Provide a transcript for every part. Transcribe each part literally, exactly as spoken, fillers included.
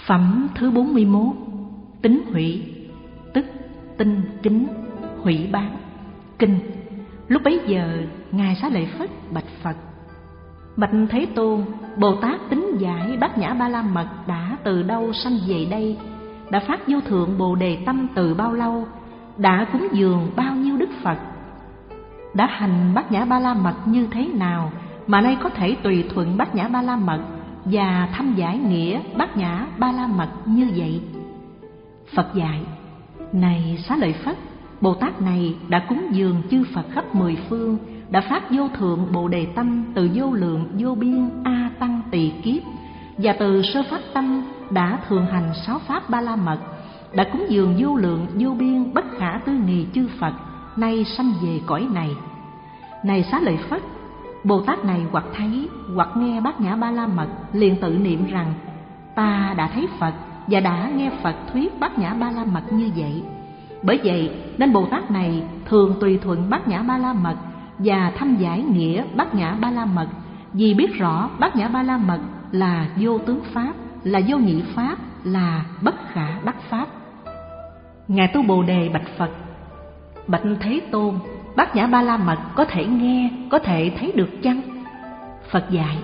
Phẩm thứ bốn mươi mốt. Tín hủy, tức tinh kính, hủy bán, kinh. Lúc bấy giờ Ngài Xá Lợi Phất bạch Phật: Bạch Thế Tôn, Bồ Tát Tín Giải Bát Nhã Ba La Mật đã từ đâu sanh về đây? Đã phát vô thượng Bồ Đề tâm từ bao lâu? Đã cúng dường bao nhiêu Đức Phật? Đã hành Bát Nhã Ba La Mật như thế nào mà nay có thể tùy thuận Bát Nhã Ba La Mật và thâm giải nghĩa Bát Nhã Ba La Mật như vậy? Phật dạy: Này Xá Lợi Phất, Bồ Tát này đã cúng dường chư Phật khắp mười phương, đã phát vô thượng Bồ Đề tâm từ vô lượng vô biên A Tăng tỳ kiếp, và từ sơ phát tâm đã thường hành sáu pháp Ba La Mật, đã cúng dường vô lượng vô biên bất khả tư nghì chư Phật, nay sanh về cõi này. Này Xá Lợi Phất, Bồ Tát này hoặc thấy hoặc nghe Bát Nhã Ba La Mật liền tự niệm rằng: Ta đã thấy Phật và đã nghe Phật thuyết Bát Nhã Ba La Mật như vậy. Bởi vậy nên Bồ Tát này thường tùy thuận Bát Nhã Ba La Mật và thâm giải nghĩa Bát Nhã Ba La Mật, vì biết rõ Bát Nhã Ba La Mật là vô tướng pháp, là vô nhị pháp, là bất khả đắc pháp. Ngài Tu Bồ Đề bạch Phật: Bạch Thế Tôn, Bát Nhã Ba La Mật có thể nghe, có thể thấy được chăng? Phật dạy: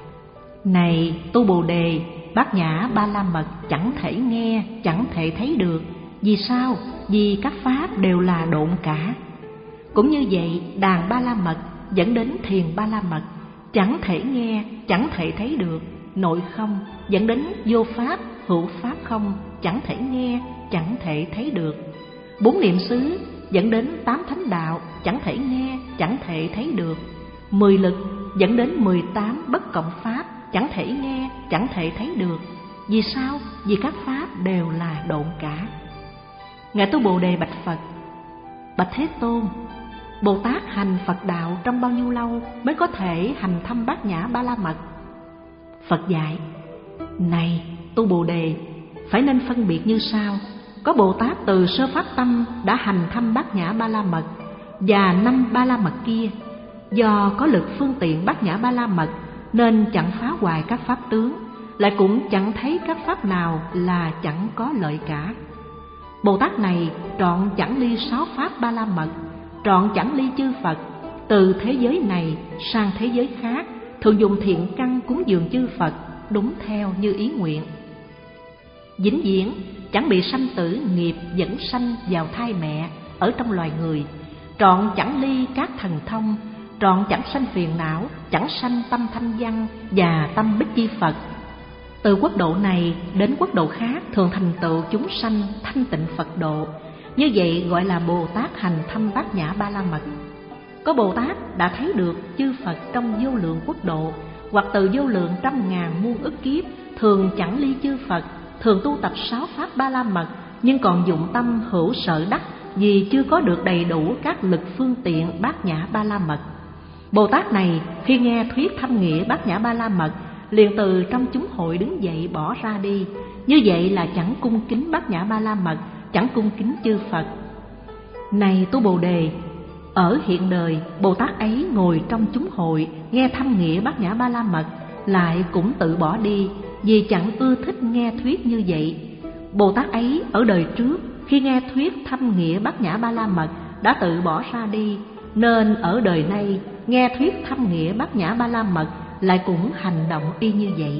Này Tu Bồ Đề, Bát Nhã Ba La Mật chẳng thể nghe, chẳng thể thấy được. Vì sao? Vì các pháp đều là độn cả. Cũng như vậy, đàn Ba La Mật dẫn đến thiền Ba La Mật, chẳng thể nghe, chẳng thể thấy được. Nội không dẫn đến vô pháp, hữu pháp không, chẳng thể nghe, chẳng thể thấy được. Bốn niệm xứ dẫn đến tám thánh đạo, chẳng thể nghe, chẳng thể thấy được. Mười lực dẫn đến mười tám bất cộng pháp, chẳng thể nghe, chẳng thể thấy được. Vì sao? Vì các pháp đều là độn cả. Ngài Tu Bồ Đề bạch Phật: Bạch Thế Tôn, Bồ Tát hành Phật đạo trong bao nhiêu lâu mới có thể hành thâm Bát Nhã Ba La Mật? Phật dạy: Này Tu Bồ Đề, phải nên phân biệt như sau. Có Bồ Tát từ sơ phát tâm đã hành thâm Bát Nhã Ba La Mật và năm Ba La Mật kia, do có lực phương tiện Bát Nhã Ba La Mật nên chẳng phá hoại các pháp tướng, lại cũng chẳng thấy các pháp nào là chẳng có lợi cả. Bồ Tát này trọn chẳng ly sáu pháp Ba La Mật, trọn chẳng ly chư Phật, từ thế giới này sang thế giới khác, thường dùng thiện căn cúng dường chư Phật đúng theo như ý nguyện. Vĩnh viễn chẳng bị sanh tử nghiệp dẫn sanh vào thai mẹ ở trong loài người, trọn chẳng ly các thần thông, trọn chẳng sanh phiền não, chẳng sanh tâm thanh văn và tâm bích chi Phật. Từ quốc độ này đến quốc độ khác thường thành tựu chúng sanh thanh tịnh Phật độ. Như vậy gọi là Bồ Tát hành thâm Bát Nhã Ba La Mật. Có Bồ Tát đã thấy được chư Phật trong vô lượng quốc độ, hoặc từ vô lượng trăm ngàn muôn ức kiếp, thường chẳng ly chư Phật, thường tu tập sáu pháp Ba La Mật, nhưng còn dụng tâm hữu sợ đắc, vì chưa có được đầy đủ các lực phương tiện Bát Nhã Ba La Mật. Bồ Tát này khi nghe thuyết thâm nghĩa Bát Nhã Ba La Mật, liền từ trong chúng hội đứng dậy bỏ ra đi. Như vậy là chẳng cung kính Bát Nhã Ba La Mật, chẳng cung kính chư Phật. Này Tu Bồ Đề, ở hiện đời Bồ Tát ấy ngồi trong chúng hội nghe thâm nghĩa Bát Nhã Ba La Mật, lại cũng tự bỏ đi, vì chẳng ưa thích nghe thuyết như vậy. Bồ Tát ấy ở đời trước khi nghe thuyết thâm nghĩa Bát Nhã Ba La Mật đã tự bỏ ra đi, nên ở đời nay nghe thuyết thâm nghĩa Bát Nhã Ba La Mật lại cũng hành động y như vậy.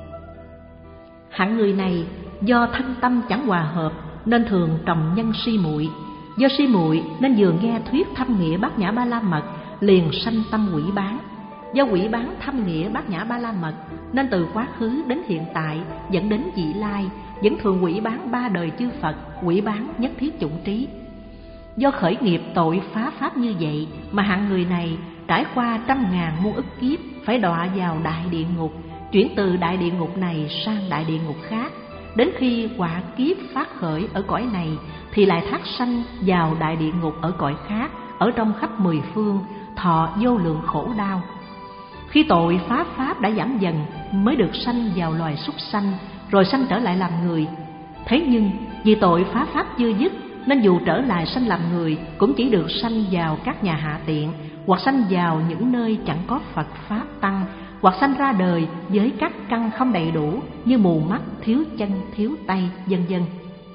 Hạng người này do thân tâm chẳng hòa hợp nên thường trồng nhân si muội, do si muội nên vừa nghe thuyết thâm nghĩa Bát Nhã Ba La Mật liền sanh tâm quỷ bán, do quỷ bán thâm nghĩa Bát Nhã Ba La Mật nên từ quá khứ đến hiện tại dẫn đến vị lai vẫn thường quỷ bán ba đời chư Phật, quỷ bán nhất thiết chủng trí. Do khởi nghiệp tội phá pháp như vậy mà hạng người này trải qua trăm ngàn muôn ức kiếp phải đọa vào đại địa ngục, chuyển từ đại địa ngục này sang đại địa ngục khác. Đến khi quả kiếp phát khởi ở cõi này thì lại thác sanh vào đại địa ngục ở cõi khác, ở trong khắp mười phương, thọ vô lượng khổ đau. Khi tội phá pháp đã giảm dần mới được sanh vào loài súc sanh, rồi sanh trở lại làm người. Thế nhưng vì tội phá pháp chưa dứt nên dù trở lại sanh làm người cũng chỉ được sanh vào các nhà hạ tiện, hoặc sanh vào những nơi chẳng có Phật Pháp Tăng, hoặc sanh ra đời với các căn không đầy đủ như mù mắt, thiếu chân, thiếu tay, vân vân.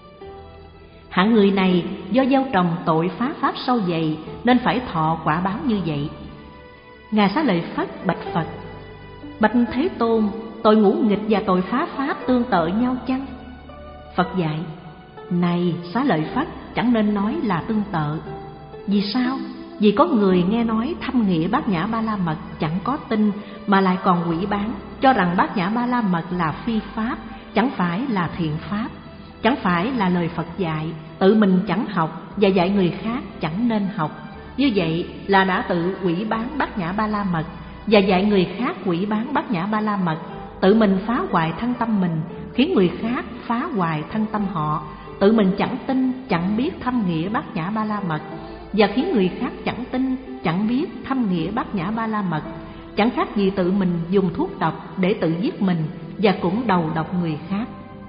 Hạng người này do gieo trồng tội phá pháp sâu dày nên phải thọ quả báo như vậy. Ngài Xá Lợi Phất bạch Phật: bạch Thế Tôn, tội ngũ nghịch và tội phá pháp tương tự nhau chăng? Phật dạy: này Xá Lợi Phất, chẳng nên nói là tương tự. Vì sao? Vì có người nghe nói thâm nghĩa Bát Nhã Ba La Mật chẳng có tin mà lại còn hủy bán, cho rằng Bát Nhã Ba La Mật là phi pháp, chẳng phải là thiện pháp, chẳng phải là lời Phật dạy, tự mình chẳng học và dạy người khác chẳng nên học. Như vậy là đã tự hủy bán Bát Nhã Ba La Mật và dạy người khác hủy bán Bát Nhã Ba La Mật, tự mình phá hoại thân tâm mình, khiến người khác phá hoại thân tâm họ, tự mình chẳng tin, chẳng biết thâm nghĩa Bát Nhã Ba La Mật và khiến người khác chẳng tin, chẳng biết thâm nghĩa Bát Nhã Ba La Mật, chẳng khác gì tự mình dùng thuốc độc để tự giết mình và cũng đầu độc người khác.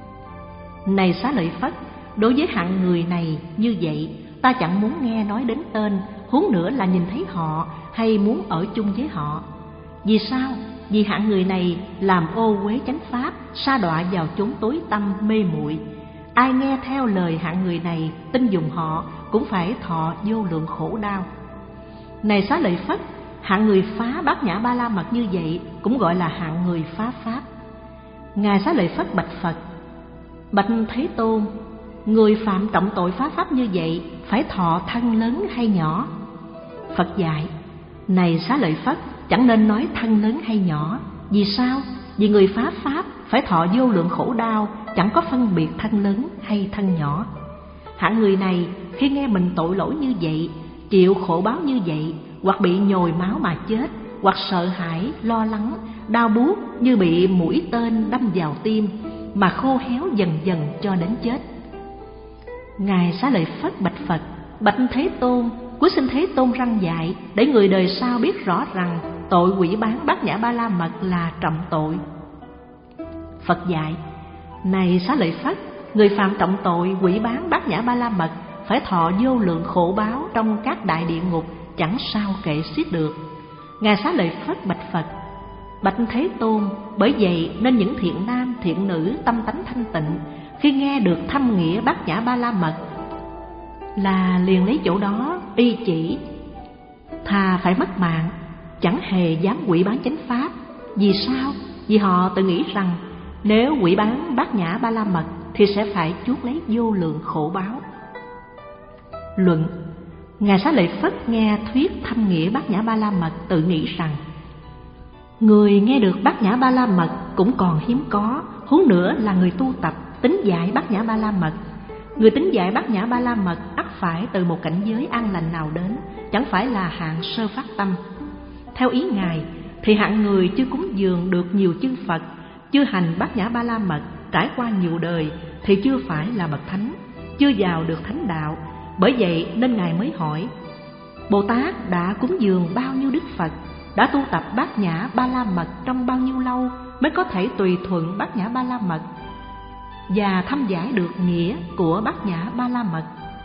Này Xá Lợi Phất, đối với hạng người này như vậy, ta chẳng muốn nghe nói đến tên, huống nữa là nhìn thấy họ hay muốn ở chung với họ. Vì sao? Vì hạng người này làm ô uế chánh pháp, sa đọa vào chốn tối tăm mê muội. Ai nghe theo lời hạng người này, tin dùng họ, cũng phải thọ vô lượng khổ đau. Này Xá Lợi Phất, hạng người phá Bát Nhã Ba La Mật như vậy cũng gọi là hạng người phá pháp. Ngài Xá Lợi Phất bạch Phật: bạch Thế Tôn, người phạm trọng tội phá pháp như vậy phải thọ thân lớn hay nhỏ? Phật dạy: này Xá Lợi Phất, chẳng nên nói thân lớn hay nhỏ. Vì sao? Vì người phá pháp phải thọ vô lượng khổ đau, chẳng có phân biệt thân lớn hay thân nhỏ. Hạng người này khi nghe mình tội lỗi như vậy, chịu khổ báo như vậy, hoặc bị nhồi máu mà chết, hoặc sợ hãi, lo lắng, đau buốt như bị mũi tên đâm vào tim, mà khô héo dần dần cho đến chết. Ngài Xá Lợi Phất bạch Phật: bạch Thế Tôn, cuối xin Thế Tôn răn dạy để người đời sau biết rõ rằng tội hủy bán Bát Nhã Ba La Mật là trọng tội. Phật dạy: này Xá Lợi Phất, người phạm trọng tội hủy bán Bát Nhã Ba La Mật phải thọ vô lượng khổ báo trong các đại địa ngục, chẳng sao kể xiết được. Ngài Xá Lợi Phất bạch Phật: bạch Thế Tôn, bởi vậy nên những thiện nam thiện nữ tâm tánh thanh tịnh khi nghe được thâm nghĩa Bát Nhã Ba La Mật là liền lấy chỗ đó y chỉ, thà phải mất mạng, chẳng hề dám hủy bán chánh pháp. Vì sao? Vì họ tự nghĩ rằng nếu hủy bán Bát Nhã Ba La Mật thì sẽ phải chuốc lấy vô lượng khổ báo. Luận: Ngài Xá Lợi Phất nghe thuyết thâm nghĩa Bát Nhã Ba La Mật tự nghĩ rằng người nghe được Bát Nhã Ba La Mật cũng còn hiếm có, huống nữa là người tu tập tín giải Bát Nhã Ba La Mật. Người tín giải Bát Nhã Ba La Mật ắt phải từ một cảnh giới an lành nào đến, chẳng phải là hạng sơ phát tâm. Theo ý Ngài thì hạng người chưa cúng dường được nhiều chư Phật, chưa hành Bát Nhã Ba La Mật, trải qua nhiều đời thì chưa phải là bậc thánh, chưa vào được thánh đạo. Bởi vậy nên Ngài mới hỏi: Bồ Tát đã cúng dường bao nhiêu Đức Phật, đã tu tập Bát Nhã Ba La Mật trong bao nhiêu lâu mới có thể tùy thuận Bát Nhã Ba La Mật và thâm giải được nghĩa của Bát Nhã Ba La Mật?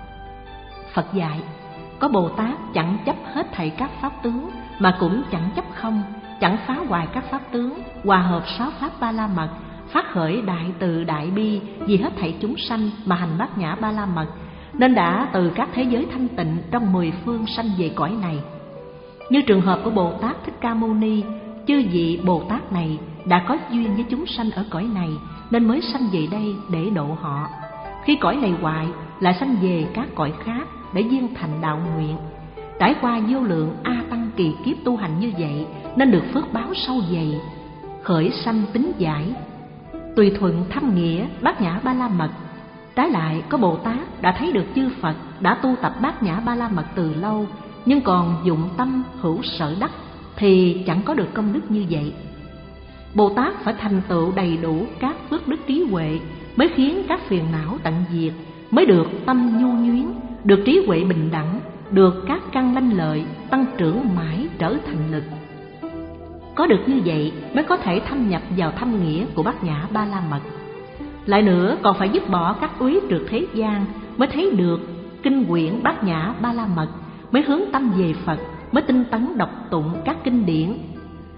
Phật dạy: có Bồ Tát chẳng chấp hết thảy các pháp tướng, mà cũng chẳng chấp không, chẳng phá hoại các pháp tướng, hòa hợp sáu pháp Ba La Mật, phát khởi đại từ đại bi vì hết thảy chúng sanh mà hành Bát Nhã Ba La Mật, nên đã từ các thế giới thanh tịnh trong mười phương sanh về cõi này. Như trường hợp của Bồ Tát Thích Ca Mâu Ni, chư vị Bồ Tát này đã có duyên với chúng sanh ở cõi này nên mới sanh về đây để độ họ. Khi cõi này hoại lại sanh về các cõi khác để duyên thành đạo nguyện. Trải qua vô lượng a tăng kỳ kiếp tu hành như vậy nên được phước báo sâu dày, khởi sanh tín giải, tùy thuận thâm nghĩa Bát Nhã Ba La Mật. Trái lại có Bồ Tát đã thấy được chư Phật đã tu tập Bát Nhã Ba La Mật từ lâu, nhưng còn dụng tâm hữu sở đắc thì chẳng có được công đức như vậy. Bồ Tát phải thành tựu đầy đủ các phước đức trí huệ mới khiến các phiền não tận diệt, mới được tâm nhu nhuyến, được trí huệ bình đẳng, được các căn lanh lợi tăng trưởng mãi trở thành lực. Có được như vậy mới có thể thâm nhập vào thâm nghĩa của Bát Nhã Ba La Mật. Lại nữa còn phải dứt bỏ các úy trượt thế gian mới thấy được kinh quyển Bát Nhã Ba La Mật, mới hướng tâm về Phật, mới tinh tấn đọc tụng các kinh điển.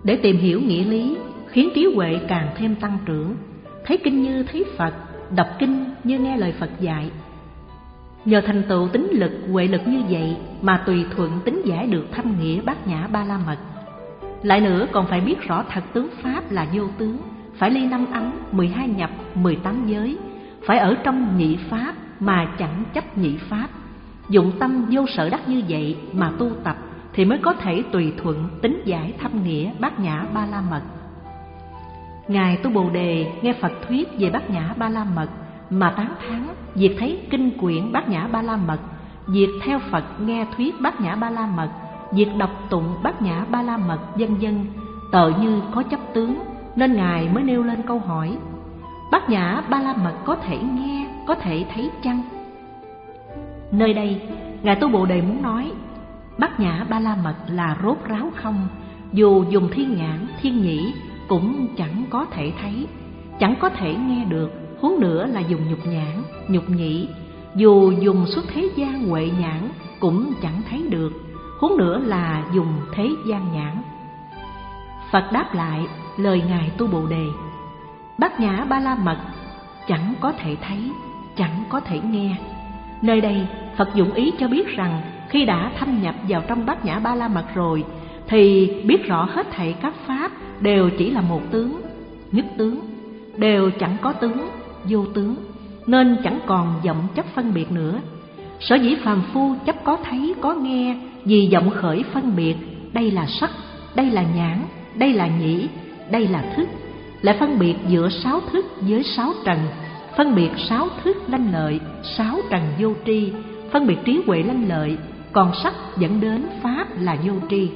Để tìm hiểu nghĩa lý, khiến trí huệ càng thêm tăng trưởng. Thấy kinh như thấy Phật, đọc kinh như nghe lời Phật dạy. Nhờ thành tựu tín lực, huệ lực như vậy mà tùy thuận tín giải được thâm nghĩa bát nhã ba la mật. Lại nữa còn phải biết rõ thật tướng Pháp là vô tướng, phải ly năm ấm, mười hai nhập, mười tám giới, phải ở trong nhị Pháp mà chẳng chấp nhị Pháp. Dụng tâm vô sở đắc như vậy mà tu tập thì mới có thể tùy thuận tín giải thâm nghĩa bát nhã ba la mật. Ngài Tu Bồ Đề nghe Phật thuyết về bát nhã ba la mật mà tán thán việc thấy kinh quyển bát nhã ba la mật, việc theo Phật nghe thuyết bát nhã ba la mật, việc đọc tụng bát nhã ba la mật vân vân, tợ như có chấp tướng, nên Ngài mới nêu lên câu hỏi: bát nhã ba la mật có thể nghe, có thể thấy chăng? Nơi đây Ngài Tu Bồ Đề muốn nói bát nhã ba la mật là rốt ráo không, dù dùng thiên nhãn, thiên nhĩ cũng chẳng có thể thấy, chẳng có thể nghe được, huống nữa là dùng nhục nhãn, nhục nhĩ, dù dùng xuất thế gian huệ nhãn cũng chẳng thấy được, huống nữa là dùng thế gian nhãn. Phật đáp lại lời Ngài Tu Bồ Đề: bát nhã ba la mật chẳng có thể thấy, chẳng có thể nghe. Nơi đây Phật dụng ý cho biết rằng khi đã thâm nhập vào trong bát nhã ba la mật rồi thì biết rõ hết thảy các pháp đều chỉ là một tướng, nhất tướng, đều chẳng có tướng, vô tướng, nên chẳng còn vọng chấp phân biệt nữa. Sở dĩ phàm phu chấp có thấy, có nghe, vì vọng khởi phân biệt, đây là sắc, đây là nhãn, đây là nhĩ, đây là thức, lại phân biệt giữa sáu thức với sáu trần, phân biệt sáu thức lanh lợi, sáu trần vô tri, phân biệt trí huệ lanh lợi, còn sắc dẫn đến pháp là vô tri.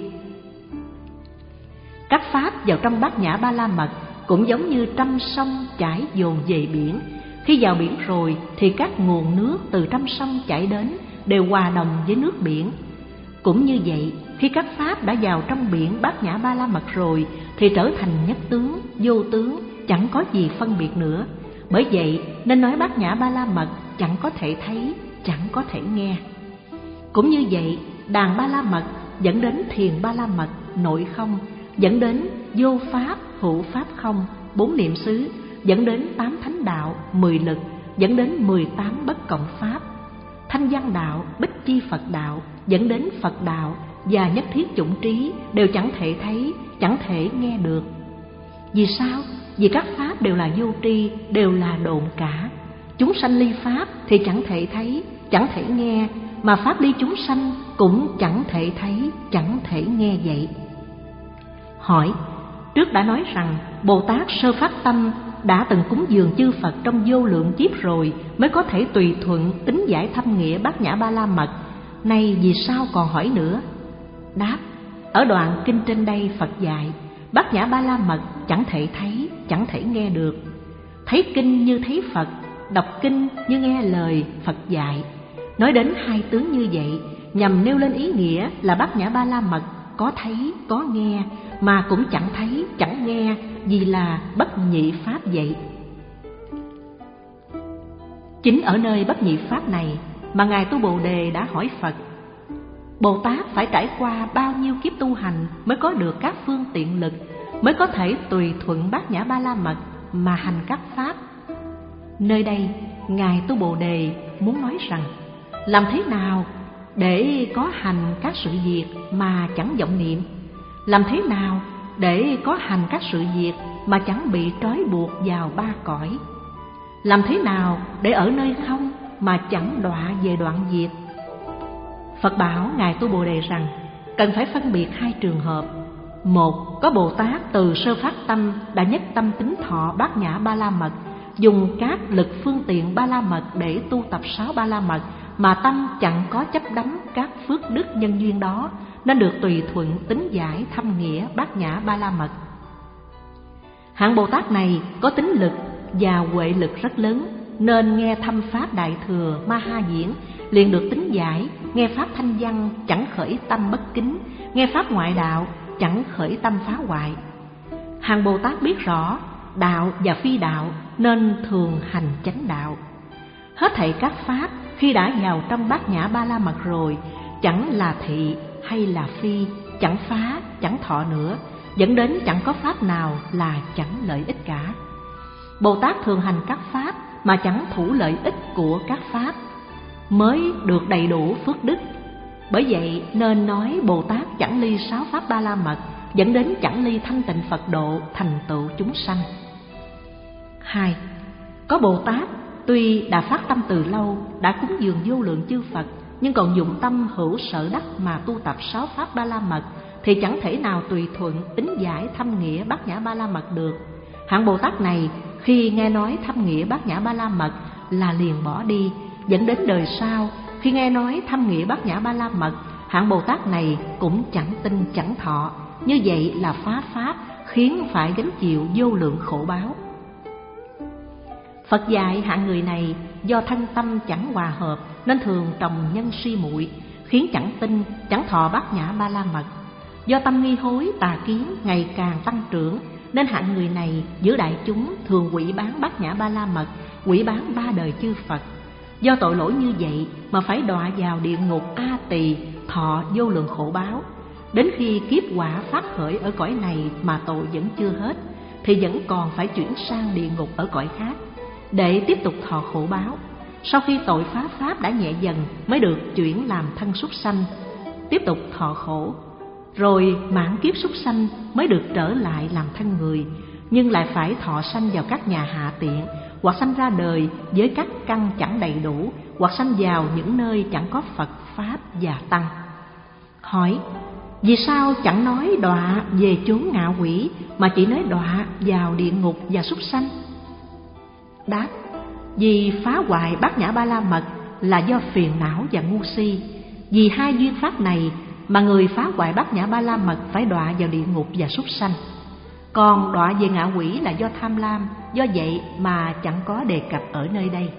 Các pháp vào trong bát nhã ba la mật cũng giống như trăm sông chảy dồn về biển. Khi vào biển rồi thì các nguồn nước từ trăm sông chảy đến đều hòa đồng với nước biển. Cũng như vậy, khi các pháp đã vào trong biển bát nhã ba la mật rồi thì trở thành nhất tướng, vô tướng, chẳng có gì phân biệt nữa. Bởi vậy nên nói bát nhã ba la mật chẳng có thể thấy, chẳng có thể nghe. Cũng như vậy, đàn ba la mật dẫn đến thiền ba la mật, nội không, dẫn đến vô pháp, hữu pháp không, bốn niệm xứ, dẫn đến tám thánh đạo, mười lực, dẫn đến mười tám bất cộng pháp, thanh văn đạo, bích chi Phật đạo, dẫn đến Phật đạo và nhất thiết chủng trí đều chẳng thể thấy, chẳng thể nghe được. Vì sao? Vì các pháp đều là vô tri, đều là độn cả. Chúng sanh ly pháp thì chẳng thể thấy, chẳng thể nghe, mà pháp ly chúng sanh cũng chẳng thể thấy, chẳng thể nghe vậy. Hỏi: trước đã nói rằng Bồ Tát sơ phát tâm đã từng cúng dường chư Phật trong vô lượng kiếp rồi mới có thể tùy thuận tín giải thâm nghĩa bát nhã ba la mật, nay vì sao còn hỏi nữa? Đáp: ở đoạn kinh trên đây Phật dạy bát nhã ba la mật chẳng thể thấy, chẳng thể nghe được. Thấy kinh như thấy Phật, đọc kinh như nghe lời Phật dạy. Nói đến hai tướng như vậy nhằm nêu lên ý nghĩa là bát nhã ba la mật có thấy, có nghe, mà cũng chẳng thấy, chẳng nghe, vì là bất nhị pháp vậy. Chính ở nơi bất nhị pháp này mà Ngài Tu Bồ Đề đã hỏi Phật: Bồ Tát phải trải qua bao nhiêu kiếp tu hành mới có được các phương tiện lực, mới có thể tùy thuận bát nhã ba la mật mà hành các pháp? Nơi đây Ngài Tu Bồ Đề muốn nói rằng làm thế nào để có hành các sự việc mà chẳng vọng niệm? Làm thế nào để có hành các sự việc mà chẳng bị trói buộc vào ba cõi? Làm thế nào để ở nơi không mà chẳng đọa về đoạn diệt? Phật bảo Ngài Tu Bồ Đề rằng cần phải phân biệt hai trường hợp. Một, có Bồ Tát từ sơ phát tâm đã nhất tâm tín thọ bát nhã ba la mật, dùng các lực phương tiện ba la mật để tu tập sáu ba la mật, mà tâm chẳng có chấp đắm các phước đức nhân duyên đó, nên được tùy thuận tín giải thâm nghĩa bát nhã ba la mật. Hạng Bồ Tát này có tín lực và huệ lực rất lớn, nên nghe thâm pháp đại thừa ma ha diễn liền được tín giải, nghe pháp thanh văn chẳng khởi tâm bất kính, nghe pháp ngoại đạo chẳng khởi tâm phá hoại. Hạng Bồ Tát biết rõ đạo và phi đạo nên thường hành chánh đạo. Hết thảy các pháp khi đã vào trong bát nhã ba la mật rồi, chẳng là thị hay là phi, chẳng phá, chẳng thọ nữa, dẫn đến chẳng có pháp nào là chẳng lợi ích cả. Bồ Tát thường hành các pháp mà chẳng thủ lợi ích của các pháp, mới được đầy đủ phước đức. Bởi vậy nên nói Bồ Tát chẳng ly sáu pháp ba la mật, dẫn đến chẳng ly thanh tịnh Phật độ, thành tựu chúng sanh. Hai, có Bồ Tát tuy đã phát tâm từ lâu, đã cúng dường vô lượng chư Phật, nhưng còn dụng tâm hữu sở đắc mà tu tập sáu pháp ba la mật, thì chẳng thể nào tùy thuận tính giải thâm nghĩa bát nhã ba la mật được. Hạng Bồ Tát này khi nghe nói thâm nghĩa bát nhã ba la mật là liền bỏ đi, dẫn đến đời sau khi nghe nói thâm nghĩa bát nhã ba la mật, hạng Bồ Tát này cũng chẳng tin chẳng thọ. Như vậy là phá pháp, khiến phải gánh chịu vô lượng khổ báo. Phật dạy hạng người này do thân tâm chẳng hòa hợp nên thường trồng nhân si muội, khiến chẳng tin chẳng thọ bát nhã ba la mật. Do tâm nghi hối tà kiến ngày càng tăng trưởng nên hạng người này giữa đại chúng thường quỷ bán bát nhã ba la mật, quỷ bán ba đời chư Phật. Do tội lỗi như vậy mà phải đọa vào địa ngục A Tỳ, thọ vô lượng khổ báo. Đến khi kiếp quả phát khởi ở cõi này mà tội vẫn chưa hết, thì vẫn còn phải chuyển sang địa ngục ở cõi khác để tiếp tục thọ khổ báo. Sau khi tội phá pháp đã nhẹ dần mới được chuyển làm thân súc sanh, tiếp tục thọ khổ. Rồi mãn kiếp súc sanh mới được trở lại làm thân người, nhưng lại phải thọ sanh vào các nhà hạ tiện, hoặc sanh ra đời với các căn chẳng đầy đủ, hoặc sanh vào những nơi chẳng có Phật, Pháp và Tăng. Hỏi, vì sao chẳng nói đọa về chốn ngạ quỷ, mà chỉ nói đọa vào địa ngục và súc sanh? Đáp, vì phá hoại bát nhã ba la mật là do phiền não và ngu si. Vì hai duyên pháp này mà người phá hoại bát nhã ba la mật phải đọa vào địa ngục và súc sanh. Còn đọa về ngạ quỷ là do tham lam, do vậy mà chẳng có đề cập ở nơi đây.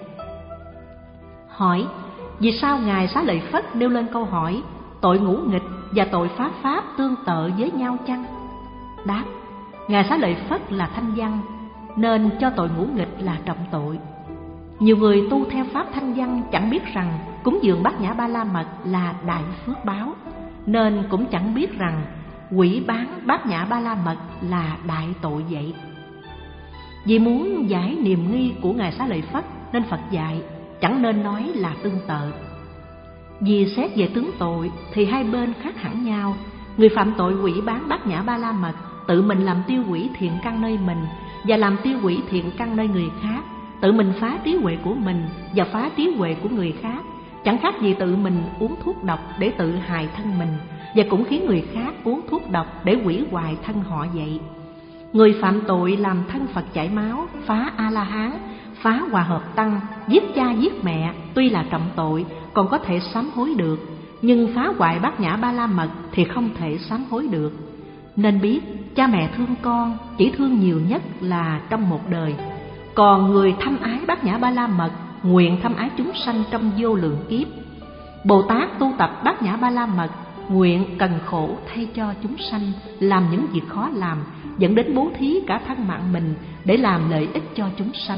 Hỏi, vì sao Ngài Xá Lợi Phất nêu lên câu hỏi tội ngũ nghịch và tội phá pháp tương tự với nhau chăng? Đáp, Ngài Xá Lợi Phất là thanh văn nên cho tội ngũ nghịch là trọng tội. Nhiều người tu theo pháp thanh văn chẳng biết rằng cúng dường bát nhã ba la mật là đại phước báo, nên cũng chẳng biết rằng quỷ bán bát nhã ba la mật là đại tội vậy. Vì muốn giải niềm nghi của Ngài Xá Lợi Phất nên Phật dạy chẳng nên nói là tương tự. Vì xét về tướng tội thì hai bên khác hẳn nhau. Người phạm tội quỷ bán bát nhã ba la mật tự mình làm tiêu hủy thiện căn nơi mình và làm tiêu hủy thiện căn nơi người khác, tự mình phá trí huệ của mình và phá trí huệ của người khác, chẳng khác gì tự mình uống thuốc độc để tự hại thân mình, và cũng khiến người khác uống thuốc độc để hủy hoại thân họ vậy. Người phạm tội làm thân Phật chảy máu, phá A-la-hán, phá hòa hợp tăng, giết cha giết mẹ tuy là trọng tội còn có thể sám hối được, nhưng phá hoại bát nhã ba la mật thì không thể sám hối được. Nên biết cha mẹ thương con chỉ thương nhiều nhất là trong một đời, còn người thâm ái bát nhã ba la mật nguyện thâm ái chúng sanh trong vô lượng kiếp. Bồ Tát tu tập bát nhã ba la mật nguyện cần khổ thay cho chúng sanh, làm những việc khó làm, dẫn đến bố thí cả thân mạng mình để làm lợi ích cho chúng sanh.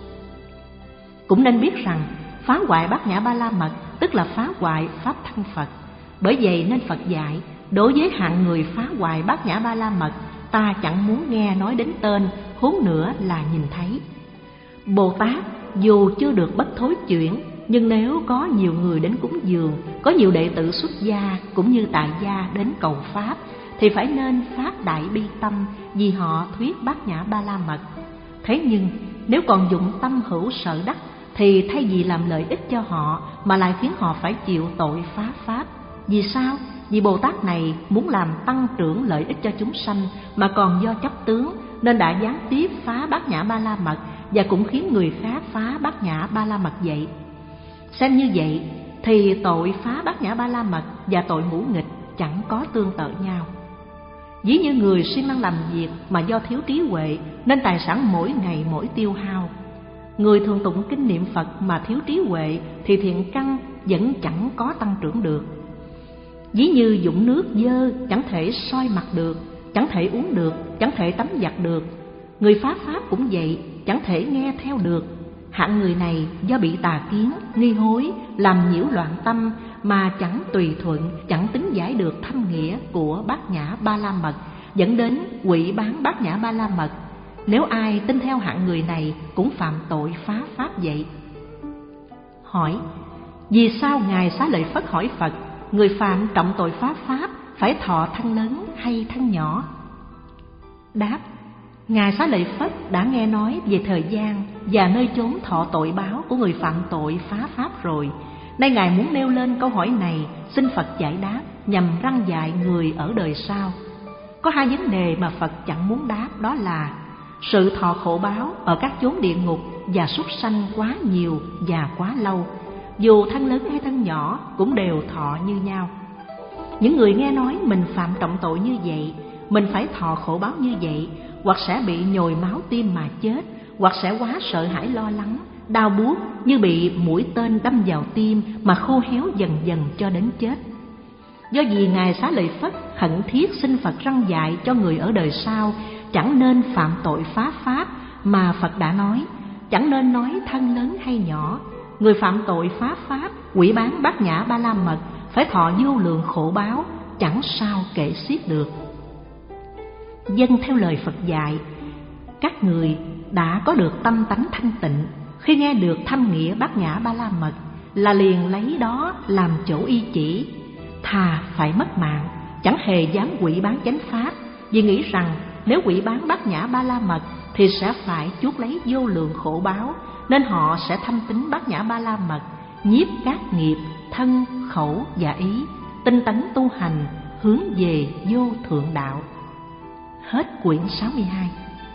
Cũng nên biết rằng phá hoại bát nhã ba la mật tức là phá hoại pháp thân Phật. Bởi vậy nên Phật dạy đối với hạng người phá hoại bát nhã ba la mật, ta chẳng muốn nghe nói đến tên, huống nữa là nhìn thấy. Bồ Tát dù chưa được bất thối chuyển, nhưng nếu có nhiều người đến cúng dường, có nhiều đệ tử xuất gia cũng như tại gia đến cầu pháp, thì phải nên phát đại bi tâm vì họ thuyết bát nhã ba la mật. Thế nhưng nếu còn dụng tâm hữu sở đắc, thì thay vì làm lợi ích cho họ mà lại khiến họ phải chịu tội phá pháp. Vì sao? Vì Bồ Tát này muốn làm tăng trưởng lợi ích cho chúng sanh, mà còn do chấp tướng nên đã gián tiếp phá bát nhã ba la mật, và cũng khiến người khác phá bát nhã ba la mật vậy. Xem như vậy thì tội phá bát nhã ba la mật và tội ngũ nghịch chẳng có tương tự nhau. Ví như người siêng năng làm việc mà do thiếu trí huệ nên tài sản mỗi ngày mỗi tiêu hao. Người thường tụng kinh niệm Phật mà thiếu trí huệ thì thiện căn vẫn chẳng có tăng trưởng được. Ví như dũng nước dơ chẳng thể soi mặt được, chẳng thể uống được, chẳng thể tắm giặt được. Người phá pháp cũng vậy, chẳng thể nghe theo được. Hạng người này do bị tà kiến, nghi hối, làm nhiễu loạn tâm mà chẳng tùy thuận, chẳng tính giải được thâm nghĩa của bát nhã ba la mật, dẫn đến quỷ bán bát nhã ba la mật. Nếu ai tin theo hạng người này cũng phạm tội phá pháp vậy. Hỏi: vì sao Ngài Xá Lợi Phất hỏi Phật, người phạm trọng tội phá pháp phải thọ thân lớn hay thân nhỏ? Đáp: Ngài Xá Lợi Phất đã nghe nói về thời gian và nơi chốn thọ tội báo của người phạm tội phá pháp rồi. Nay Ngài muốn nêu lên câu hỏi này, xin Phật giải đáp nhằm răn dạy người ở đời sau. Có hai vấn đề mà Phật chẳng muốn đáp, đó là sự thọ khổ báo ở các chốn địa ngục và súc sanh quá nhiều và quá lâu, dù thân lớn hay thân nhỏ cũng đều thọ như nhau. Những người nghe nói mình phạm trọng tội như vậy, mình phải thọ khổ báo như vậy, hoặc sẽ bị nhồi máu tim mà chết, hoặc sẽ quá sợ hãi lo lắng, đau buốt như bị mũi tên đâm vào tim mà khô héo dần dần cho đến chết. Do vì Ngài Xá Lợi Phất hận thiết xin Phật răn dạy cho người ở đời sau chẳng nên phạm tội phá pháp, mà Phật đã nói chẳng nên nói thân lớn hay nhỏ. Người phạm tội phá pháp, quỷ bán bát nhã ba la mật phải thọ vô lượng khổ báo, chẳng sao kể xiết được. Dân theo lời Phật dạy, các người đã có được tâm tánh thanh tịnh, khi nghe được thâm nghĩa bát nhã ba la mật là liền lấy đó làm chỗ y chỉ, thà phải mất mạng, chẳng hề dám quỷ bán chánh pháp, vì nghĩ rằng nếu quỷ bán bát nhã ba la mật thì sẽ phải chuốc lấy vô lượng khổ báo, nên họ sẽ thâm tín bát nhã ba la mật, nhiếp các nghiệp thân khẩu và ý, tinh tấn tu hành, hướng về vô thượng đạo. Hết quyển sáu mươi hai.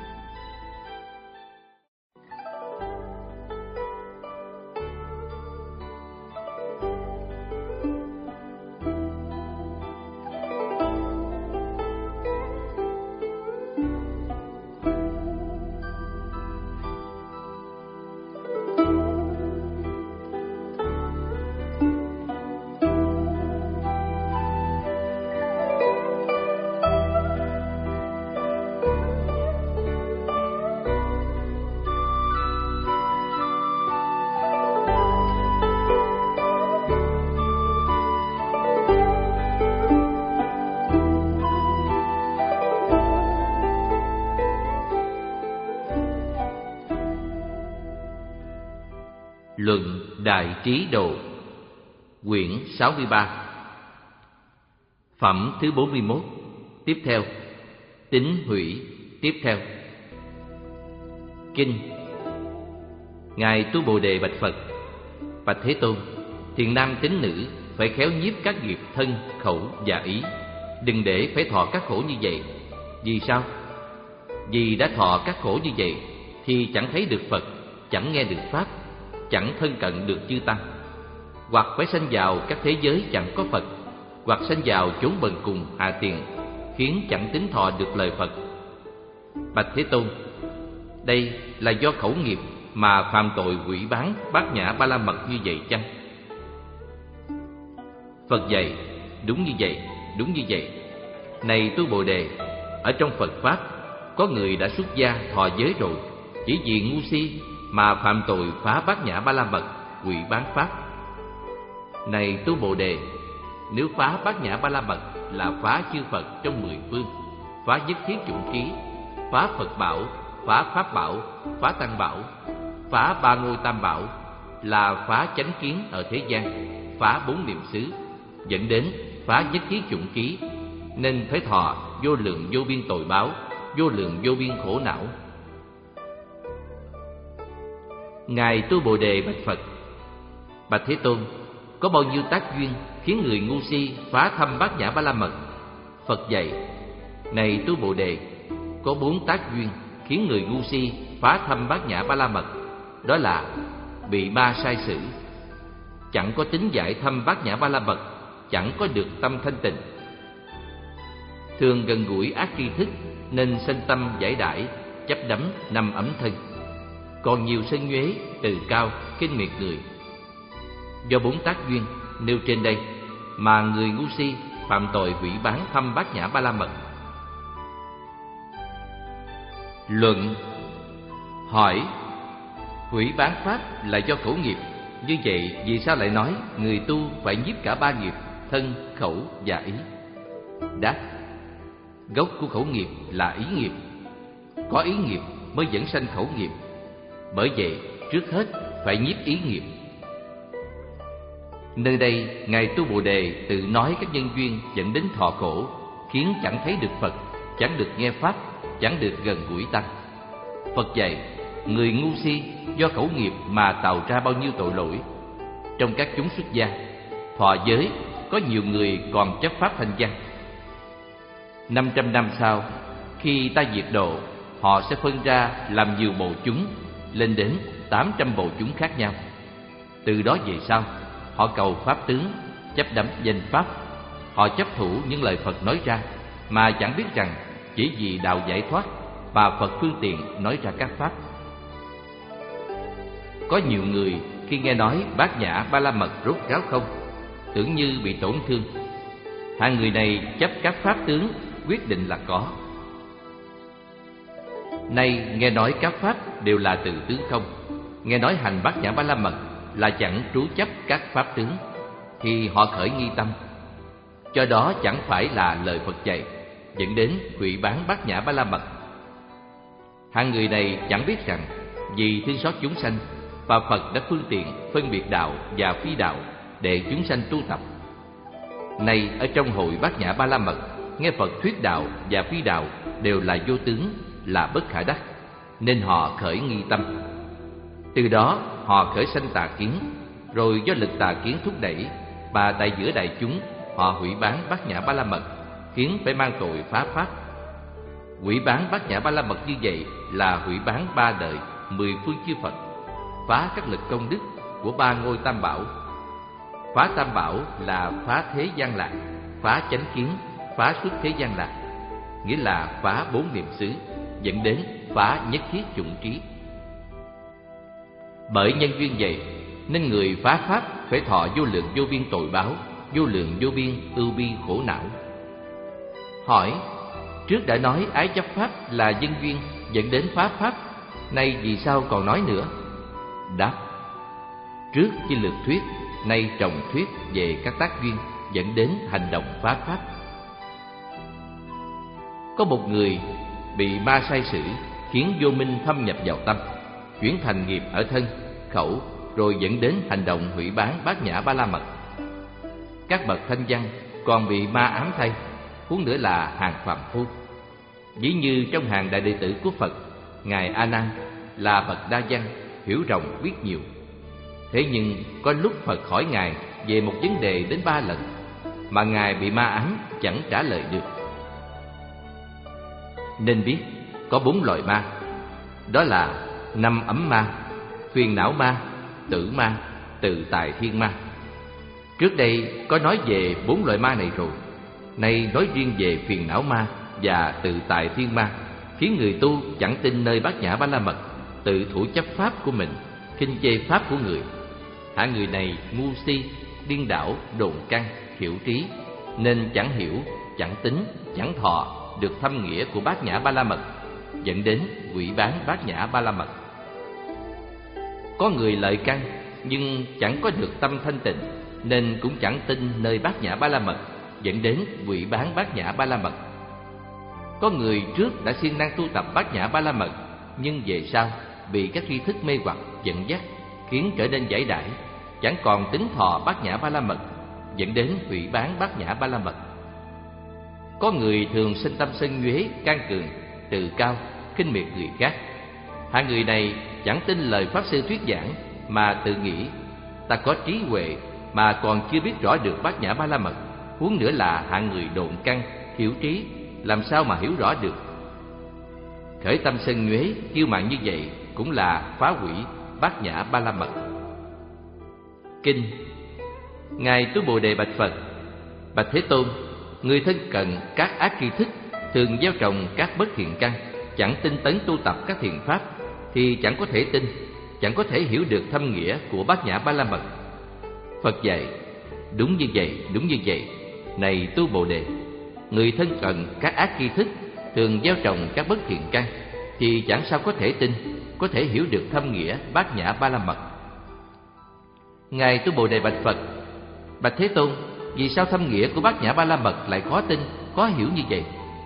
Luận Đại Trí Độ, quyển sáu mươi ba, phẩm thứ bốn mươi mốt. Tiếp theo, tín hủy. Tiếp theo, kinh. Ngài Tu Bồ Đề bạch Phật: bạch Thế Tôn, thiện nam tín nữ phải khéo nhiếp các nghiệp thân, khẩu và ý, đừng để phải thọ các khổ như vậy. Vì sao? Vì đã thọ các khổ như vậy thì chẳng thấy được Phật, chẳng nghe được Pháp, chẳng thân cận được chư Tăng, hoặc phải sanh vào các thế giới chẳng có Phật, hoặc sanh vào chốn bần cùng hạ tiền, khiến chẳng tín thọ được lời Phật. Bạch Thế Tôn, đây là do khẩu nghiệp mà phạm tội quỷ bán bát nhã ba la mật như vậy chăng? Phật dạy: đúng như vậy, đúng như vậy. Này Tu Bồ Đề, ở trong Phật Pháp có người đã xuất gia thọ giới rồi, chỉ vì ngu si mà phạm tội phá bát nhã ba la mật, quỷ bán pháp. Này Tu Bồ Đề, nếu phá bát nhã ba la mật là phá chư Phật trong mười phương, phá nhất thiết chủng ký, phá Phật bảo, phá Pháp bảo, phá Tăng bảo, phá ba ngôi tam bảo, là phá chánh kiến ở thế gian, phá bốn niệm xứ, dẫn đến phá nhất thiết chủng ký, nên phải thọ vô lượng vô biên tội báo, vô lượng vô biên khổ não. Ngài Tu Bồ Đề bạch Phật: bạch Thế Tôn, có bao nhiêu tác duyên khiến người ngu si phá thâm bát nhã ba la mật? Phật dạy: này Tu Bồ Đề, có bốn tác duyên khiến người ngu si phá thâm bát nhã ba la mật, đó là bị ma sai sử, chẳng có tính giải thâm bát nhã ba la mật, chẳng có được tâm thanh tịnh, thường gần gũi ác tri thức nên sanh tâm giải đãi, chấp đắm năm ấm thân, còn nhiều sân nhuế, từ cao, khinh miệt người. Do bốn tác duyên nêu trên đây mà người ngu si phạm tội hủy bán thâm bát nhã ba la mật. Luận. Hỏi: hủy bán pháp là do khẩu nghiệp, như vậy vì sao lại nói người tu phải nhiếp cả ba nghiệp thân, khẩu và ý? Đáp: Gốc của khẩu nghiệp là ý nghiệp. Có ý nghiệp mới dẫn sanh khẩu nghiệp. Bởi vậy, trước hết phải nhiếp ý nghiệp. Nơi đây, Ngài Tu Bồ Đề tự nói các nhân duyên dẫn đến thọ khổ, khiến chẳng thấy được Phật, chẳng được nghe Pháp, chẳng được gần gũi Tăng. Phật dạy, người ngu si do khẩu nghiệp mà tạo ra bao nhiêu tội lỗi. Trong các chúng xuất gia, thọ giới có nhiều người còn chấp pháp thanh văn. Năm trăm năm sau, khi ta diệt độ, họ sẽ phân ra làm nhiều bộ chúng, lên đến tám trăm bộ chúng khác nhau. Từ đó về sau, họ cầu pháp tướng, chấp đắm danh pháp. Họ chấp thủ những lời Phật nói ra, mà chẳng biết rằng chỉ vì đạo giải thoát mà Phật phương tiện nói ra các pháp. Có nhiều người khi nghe nói Bát Nhã Ba La Mật rốt ráo không, tưởng như bị tổn thương. Hạng người này chấp các pháp tướng, quyết định là có. Nay nghe nói các pháp đều là từ tướng không, nghe nói hành Bát Nhã Ba La Mật là chẳng trú chấp các pháp tướng, thì họ khởi nghi tâm. Cho đó chẳng phải là lời Phật dạy, dẫn đến hủy bán Bát Nhã Ba La Mật. Hạng người này chẳng biết rằng vì thương xót chúng sanh và Phật đã phương tiện phân biệt đạo và phi đạo để chúng sanh tu tập. Nay ở trong hội Bát Nhã Ba La Mật, nghe Phật thuyết đạo và phi đạo đều là vô tướng, là bất khả đắc, nên họ khởi nghi tâm. Từ đó họ khởi sanh tà kiến, rồi do lực tà kiến thúc đẩy, và tại giữa đại chúng họ hủy bán Bát Nhã Ba La Mật, khiến phải mang tội phá pháp. Hủy bán Bát Nhã Ba La Mật như vậy là hủy bán ba đời, mười phương chư Phật, phá các lực công đức của ba ngôi Tam Bảo. Phá Tam Bảo là phá thế gian lạc, phá chánh kiến, phá xuất thế gian lạc, nghĩa là phá bốn niệm xứ, dẫn đến phá nhất thiết chủng trí. Bởi nhân duyên vậy nên người phá pháp phải thọ vô lượng vô biên tội báo, vô lượng vô biên ưu bi khổ não. Hỏi: trước đã nói ái chấp pháp là nhân duyên dẫn đến phá pháp, nay vì sao còn nói nữa? Đáp: trước chi lược thuyết, nay trọng thuyết về các tác duyên dẫn đến hành động phá pháp. Có một người bị ma sai sử, khiến vô minh thâm nhập vào tâm, chuyển thành nghiệp ở thân, khẩu, rồi dẫn đến hành động hủy bán Bát Nhã Ba La Mật. Các bậc thanh văn còn bị ma ám thay, huống nữa là hàng phàm phu. Ví như trong hàng đại đệ tử của Phật, Ngài A Nan là bậc đa văn, hiểu rộng biết nhiều. Thế nhưng có lúc Phật hỏi Ngài về một vấn đề đến ba lần, mà Ngài bị ma ám chẳng trả lời được. Nên biết có bốn loại ma, đó là năm ấm ma, phiền não ma, tử ma, tự tại thiên ma. Trước đây có nói về bốn loại ma này rồi, nay nói riêng về phiền não ma và tự tại thiên ma, khiến người tu chẳng tin nơi Bát Nhã Ba La Mật, tự thủ chấp pháp của mình, khinh chê pháp của người. Hạng người này ngu si, điên đảo, đồn căn, thiểu trí, nên chẳng hiểu, chẳng tính, chẳng thọ được thâm nghĩa của Bát Nhã Ba La Mật, dẫn đến hủy bán Bát Nhã Ba La Mật. Có người lợi căn nhưng chẳng có được tâm thanh tịnh, nên cũng chẳng tin nơi Bát Nhã Ba La Mật, dẫn đến hủy bán Bát Nhã Ba La Mật. Có người trước đã siêng năng tu tập Bát Nhã Ba La Mật, nhưng về sau bị các tri thức mê hoặc dẫn dắt, khiến trở nên giải đãi, chẳng còn tính thọ Bát Nhã Ba La Mật, dẫn đến hủy bán Bát Nhã Ba La Mật. Có người thường sinh tâm sân nhuế, can cường, tự cao, khinh miệt người khác. Hạng người này chẳng tin lời pháp sư thuyết giảng, mà tự nghĩ ta có trí huệ mà còn chưa biết rõ được Bát Nhã Ba La Mật, huống nữa là hạng người độn căn, thiểu trí, làm sao mà hiểu rõ được. Khởi tâm sân nhuế, kiêu mạn như vậy cũng là phá hủy Bát Nhã Ba La Mật. Kinh. Ngài Tu Bồ Đề bạch Phật: bạch Thế Tôn, người thân cận các ác tri thức, thường gieo trồng các bất thiện căn, chẳng tinh tấn tu tập các thiện pháp, thì chẳng có thể tin, chẳng có thể hiểu được thâm nghĩa của Bát Nhã Ba La Mật. Phật dạy: đúng như vậy, đúng như vậy. Này Tu Bồ Đề, người thân cận các ác tri thức, thường gieo trồng các bất thiện căn, thì chẳng sao có thể tin, có thể hiểu được thâm nghĩa Bát Nhã Ba La Mật. Ngài Tu Bồ Đề bạch Phật: bạch Thế Tôn, vì sao thâm nghĩa của Bát Nhã Ba La Mật lại khó tin, khó hiểu như vậy?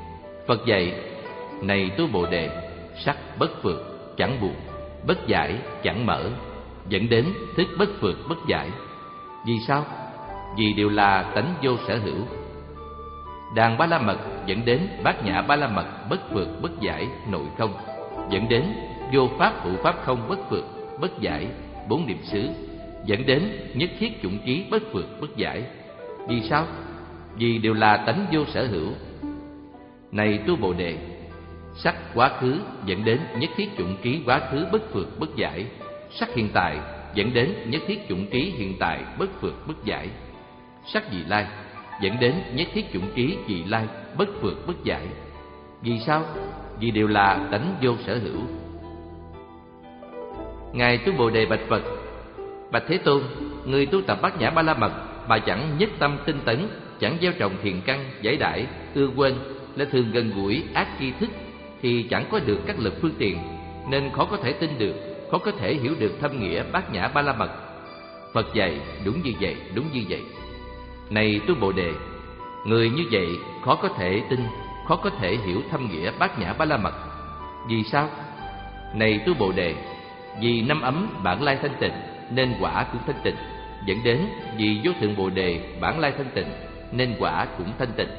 Phật dạy: này tu Bồ Đề, sắc bất phược, chẳng buộc, bất giải, chẳng mở, dẫn đến thức bất phược, bất giải. Vì sao? Vì đều là tánh vô sở hữu. Đàn ba la mật dẫn đến bát nhã ba la mật bất phược, bất giải, nội không, dẫn đến vô pháp hữu pháp không, bất phược, bất giải, bốn niệm xứ, dẫn đến nhất thiết chủng trí bất phược, bất giải. Vì sao? Vì đều là tánh vô sở hữu. Này tu Bồ Đề, sắc quá khứ dẫn đến nhất thiết chủng trí quá khứ bất phược, bất giải. Sắc hiện tại dẫn đến nhất thiết chủng trí hiện tại bất phược, bất giải. Sắc vị lai dẫn đến nhất thiết chủng trí vị lai bất phược, bất giải. Vì sao? Vì đều là tánh vô sở hữu. Ngài tu Bồ Đề bạch Phật: bạch Thế Tôn, người tu tập bát nhã ba la mật mà chẳng nhất tâm tinh tấn, chẳng gieo trồng thiền căn, giải đãi, ưa quên, là thường gần gũi ác tri thức, thì chẳng có được các lực phương tiện, nên khó có thể tin được, khó có thể hiểu được thâm nghĩa bát nhã ba la mật. Phật dạy: đúng như vậy, đúng như vậy. Này tu Bồ Đề, người như vậy khó có thể tin, khó có thể hiểu thâm nghĩa bát nhã ba la mật. Vì sao? Này tu Bồ Đề, vì năm ấm bản lai thanh tịnh nên quả cũng thanh tịnh, dẫn đến vì vô thượng Bồ Đề bản lai thanh tịnh nên quả cũng thanh tịnh.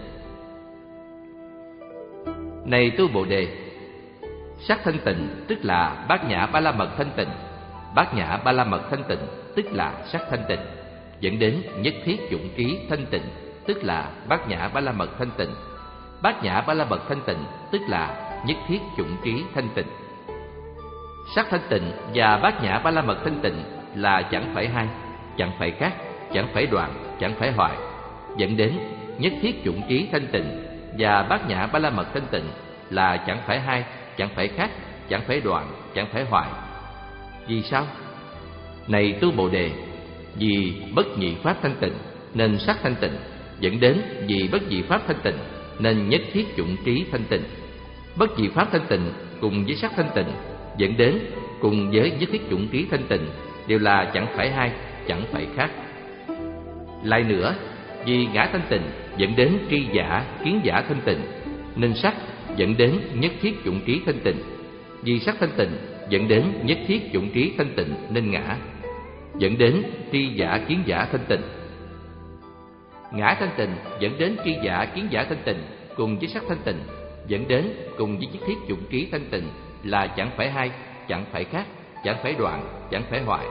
Này tu Bồ Đề, sắc thanh tịnh tức là bát nhã ba la mật thanh tịnh, bát nhã ba la mật thanh tịnh tức là sắc thanh tịnh, dẫn đến nhất thiết chủng trí thanh tịnh tức là bát nhã ba la mật thanh tịnh, bát nhã ba la mật thanh tịnh tức là nhất thiết chủng trí thanh tịnh. Sắc thanh tịnh và bát nhã ba la mật thanh tịnh là chẳng phải hai, chẳng phải khác, chẳng phải đoạn, chẳng phải hoại, dẫn đến nhất thiết chủng trí thanh tịnh và bát nhã ba la mật thanh tịnh là chẳng phải hai, chẳng phải khác, chẳng phải đoạn, chẳng phải hoại. Vì sao? Này tu Bồ Đề, vì bất nhị pháp thanh tịnh nên sắc thanh tịnh, dẫn đến vì bất nhị pháp thanh tịnh nên nhất thiết chủng trí thanh tịnh. Bất nhị pháp thanh tịnh cùng với sắc thanh tịnh dẫn đến cùng với nhất thiết chủng trí thanh tịnh đều là chẳng phải hai, chẳng phải khác. Lại nữa, vì ngã thanh tịnh dẫn đến tri giả, kiến giả thanh tịnh nên sắc dẫn đến nhất thiết chủng trí thanh tịnh. Vì sắc thanh tịnh dẫn đến nhất thiết chủng trí thanh tịnh nên ngã, dẫn đến tri giả, kiến giả thanh tịnh. Ngã thanh tịnh dẫn đến tri giả, kiến giả thanh tịnh cùng với sắc thanh tịnh dẫn đến cùng với nhất thiết chủng trí thanh tịnh là chẳng phải hai, chẳng phải khác, chẳng phải đoạn, chẳng phải hoại.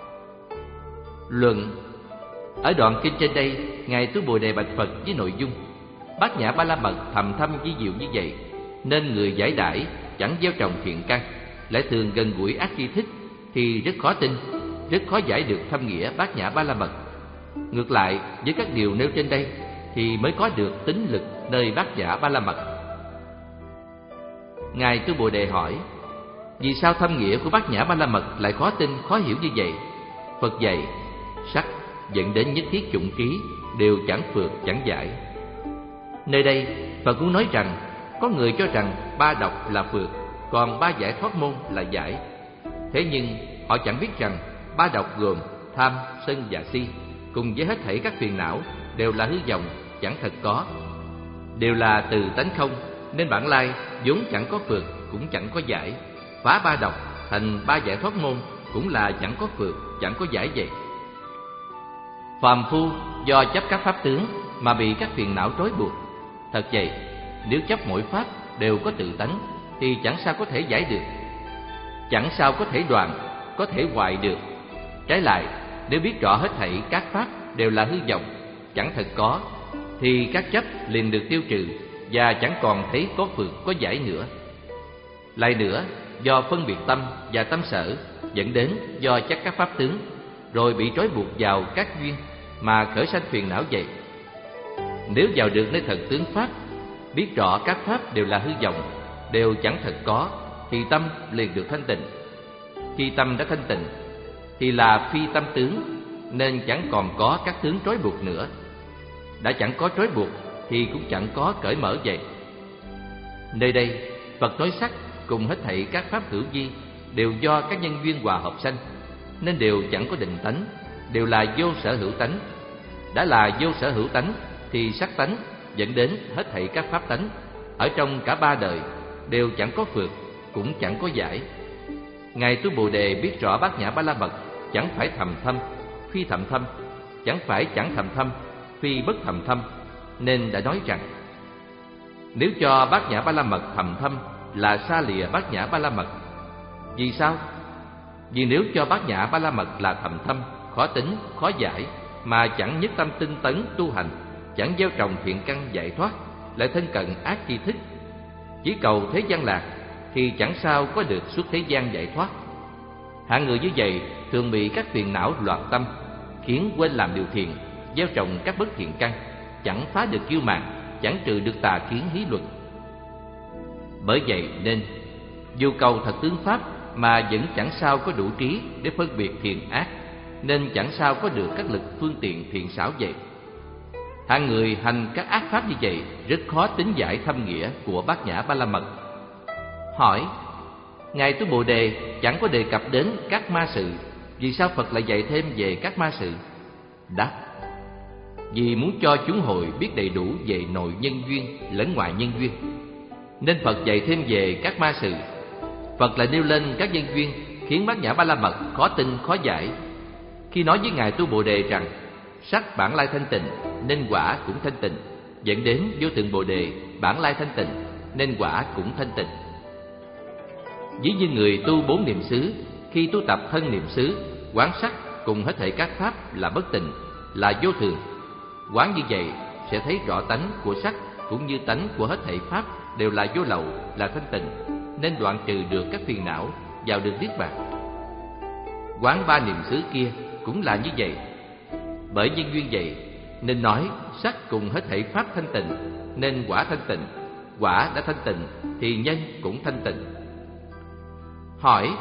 Luận. Ở đoạn kinh trên đây, Ngài tu Bồ Đề bạch Phật với nội dung: bát nhã ba la mật thầm thâm vi diệu như vậy, nên người giải đãi chẳng gieo trồng thiện căn, lại thường gần gũi ác tri thức, thì rất khó tin, rất khó giải được thâm nghĩa bát nhã ba la mật. Ngược lại, với các điều nêu trên đây thì mới có được tính lực nơi bát nhã ba la mật. Ngài tu Bồ Đề hỏi: vì sao thâm nghĩa của bát nhã ba la mật lại khó tin, khó hiểu như vậy? Phật dạy: sắc dẫn đến nhất thiết chủng trí đều chẳng phược, chẳng giải. Nơi đây Phật muốn nói rằng có người cho rằng ba độc là phược, còn ba giải thoát môn là giải. Thế nhưng họ chẳng biết rằng ba độc gồm tham, sân và si cùng với hết thảy các phiền não đều là hư vọng, chẳng thật có, đều là từ tánh không, nên bản lai vốn chẳng có phược, cũng chẳng có giải. Phá ba độc thành ba giải thoát môn cũng là chẳng có phược, chẳng có giải vậy. Phàm phu do chấp các pháp tướng mà bị các phiền não trói buộc. Thật vậy, nếu chấp mỗi pháp đều có tự tánh thì chẳng sao có thể giải được, chẳng sao có thể đoạn, có thể hoại được. Trái lại, nếu biết rõ hết thảy các pháp đều là hư vọng, chẳng thật có, thì các chấp liền được tiêu trừ và chẳng còn thấy có phược, có giải nữa. Lại nữa, do phân biệt tâm và tâm sở dẫn đến do chấp các pháp tướng, rồi bị trói buộc vào các duyên mà khởi sanh phiền não vậy. Nếu vào được nơi thật tướng pháp, biết rõ các pháp đều là hư vọng, đều chẳng thật có, thì tâm liền được thanh tịnh. Khi tâm đã thanh tịnh thì là phi tâm tướng, nên chẳng còn có các tướng trói buộc nữa. Đã chẳng có trói buộc thì cũng chẳng có cởi mở vậy. Nơi đây Phật nói sắc cùng hết thảy các pháp hữu vi đều do các nhân duyên hòa hợp sanh, nên đều chẳng có định tánh, đều là vô sở hữu tánh. Đã là vô sở hữu tánh thì sắc tánh dẫn đến hết thảy các pháp tánh, ở trong cả ba đời đều chẳng có phượt, cũng chẳng có giải. Ngài Tu Bồ Đề biết rõ Bát Nhã Ba La Mật chẳng phải thầm thâm, phi thầm thâm, chẳng phải chẳng thầm thâm, phi bất thầm thâm, nên đã nói rằng: nếu cho Bát Nhã Ba La Mật thầm thâm là xa lìa Bát Nhã Ba La Mật. Vì sao? Vì nếu cho Bát Nhã Ba La Mật là thầm thâm, khó tính, khó giải, mà chẳng nhất tâm tinh tấn tu hành, chẳng gieo trồng thiện căn giải thoát, lại thân cận ác tri thức, chỉ cầu thế gian lạc, thì chẳng sao có được xuất thế gian giải thoát. Hạng người như vậy thường bị các phiền não loạn tâm, khiến quên làm điều thiện, gieo trồng các bất thiện căn, chẳng phá được kiêu mạn, chẳng trừ được tà kiến hí luật. Bởi vậy nên dù cầu thật tướng pháp mà vẫn chẳng sao có đủ trí để phân biệt thiện ác, nên chẳng sao có được các lực phương tiện thiện xảo vậy. Hạng người hành các ác pháp như vậy rất khó tính giải thâm nghĩa của Bát Nhã Ba La Mật. Hỏi: Ngài Tu Bồ Đề chẳng có đề cập đến các ma sự, vì sao Phật lại dạy thêm về các ma sự? Đáp: vì muốn cho chúng hội biết đầy đủ về nội nhân duyên lẫn ngoại nhân duyên, nên Phật dạy thêm về các ma sự. Phật lại nêu lên các nhân duyên khiến Bát Nhã Ba La Mật khó tin khó giải. Khi nói với Ngài Tu Bồ Đề rằng sắc bản lai thanh tịnh nên quả cũng thanh tịnh, dẫn đến vô thượng Bồ Đề bản lai thanh tịnh nên quả cũng thanh tịnh. Ví như người tu bốn niệm xứ, khi tu tập thân niệm xứ, quán sắc cùng hết thảy các pháp là bất tịnh, là vô thường. Quán như vậy sẽ thấy rõ tánh của sắc cũng như tánh của hết thảy pháp đều là vô lậu, là thanh tịnh, nên đoạn trừ được các phiền não, vào được niết bàn. Quán ba niệm xứ kia cũng là như vậy. Bởi nhân duyên vậy nên nói sắc cùng hết thảy pháp thanh tịnh nên quả thanh tịnh, quả đã thanh tịnh thì nhân cũng thanh tịnh. Hỏi: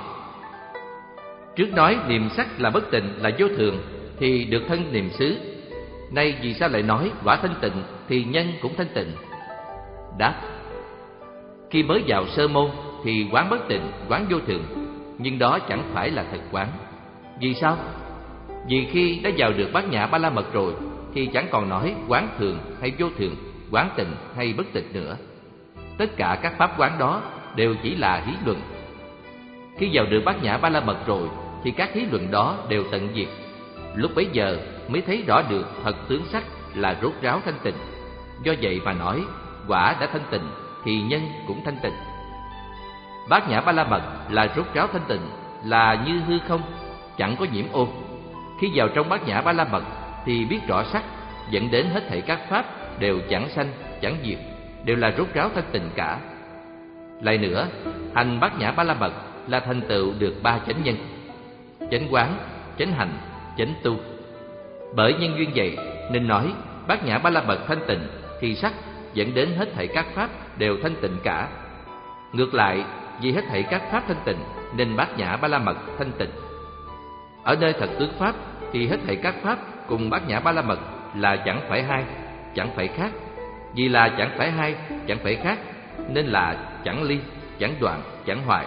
trước nói niệm sắc là bất tịnh, là vô thường thì được thân niệm xứ, nay vì sao lại nói quả thanh tịnh thì nhân cũng thanh tịnh? Đáp: khi mới vào sơ môn thì quán bất tịnh, quán vô thường, nhưng đó chẳng phải là thật quán. Vì sao? Vì khi đã vào được Bát Nhã Ba La Mật rồi thì chẳng còn nói quán thường hay vô thường, quán tịnh hay bất tịnh nữa. Tất cả các pháp quán đó đều chỉ là hí luận. Khi vào được Bát Nhã Ba La Mật rồi thì các hí luận đó đều tận diệt. Lúc bấy giờ mới thấy rõ được thật tướng sắc là rốt ráo thanh tịnh. Do vậy mà nói quả đã thanh tịnh thì nhân cũng thanh tịnh. Bát Nhã Ba La Mật là rốt ráo thanh tịnh, là như hư không, chẳng có nhiễm ô. Khi vào trong Bát Nhã Ba La Mật thì biết rõ sắc, dẫn đến hết thảy các pháp đều chẳng sanh, chẳng diệt, đều là rốt ráo thanh tịnh cả. Lại nữa, hành Bát Nhã Ba La Mật là thành tựu được ba chánh nhân: chánh quán, chánh hành, chánh tu. Bởi nhân duyên vậy nên nói Bát Nhã Ba La Mật thanh tịnh thì sắc dẫn đến hết thảy các pháp đều thanh tịnh cả. Ngược lại, vì hết thảy các pháp thanh tịnh nên Bát Nhã Ba La Mật thanh tịnh. Ở nơi thật tướng pháp thì hết thảy các pháp cùng Bát Nhã Ba La Mật là chẳng phải hai, chẳng phải khác. Vì là chẳng phải hai, chẳng phải khác nên là chẳng ly, chẳng đoạn, chẳng hoại.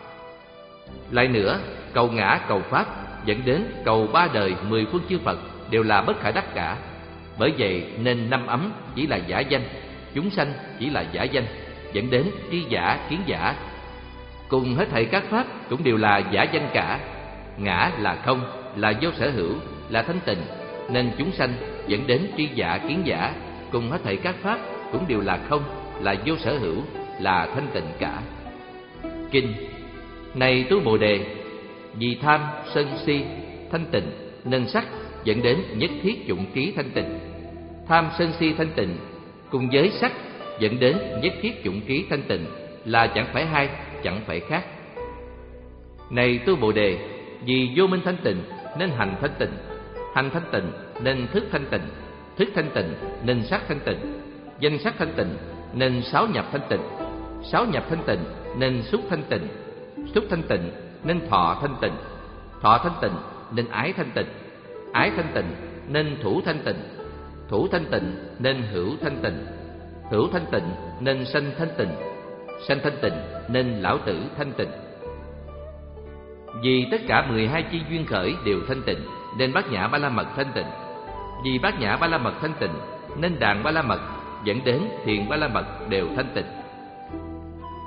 Lại nữa, cầu ngã cầu pháp dẫn đến cầu ba đời mười phương chư Phật đều là bất khả đắc cả. Bởi vậy nên năm ấm chỉ là giả danh, chúng sanh chỉ là giả danh, dẫn đến tri giả, kiến giả. Cùng hết thảy các pháp cũng đều là giả danh cả. Ngã là không, là vô sở hữu, là thanh tịnh, nên chúng sanh dẫn đến tri giả, kiến giả. Cùng hết thảy các pháp cũng đều là không, là vô sở hữu, là thanh tịnh cả. Kinh: này Tu Bồ Đề, vì tham sân si thanh tịnh nên sắc dẫn đến nhất thiết dụng trí thanh tịnh. Tham sân si thanh tịnh cùng với sắc dẫn đến nhất thiết dụng trí thanh tịnh là chẳng phải hai, chẳng phải khác. Này Tu Bồ Đề, vì vô minh thanh tịnh nên hành thanh tịnh, hành thanh tịnh nên thức thanh tịnh, thức thanh tịnh nên sắc thanh tịnh, danh sắc thanh tịnh nên sáu nhập thanh tịnh, sáu nhập thanh tịnh nên xúc thanh tịnh, xúc thanh tịnh nên thọ thanh tịnh, thọ thanh tịnh nên ái thanh tịnh, ái thanh tịnh nên thủ thanh tịnh, thủ thanh tịnh nên hữu thanh tịnh, hữu thanh tịnh nên sanh thanh tịnh, sanh thanh tịnh nên lão tử thanh tịnh. Vì tất cả mười hai chi duyên khởi đều thanh tịnh nên Bát Nhã Ba La Mật thanh tịnh. Vì Bát Nhã Ba La Mật thanh tịnh nên đàn Ba La Mật dẫn đến thiền Ba La Mật đều thanh tịnh.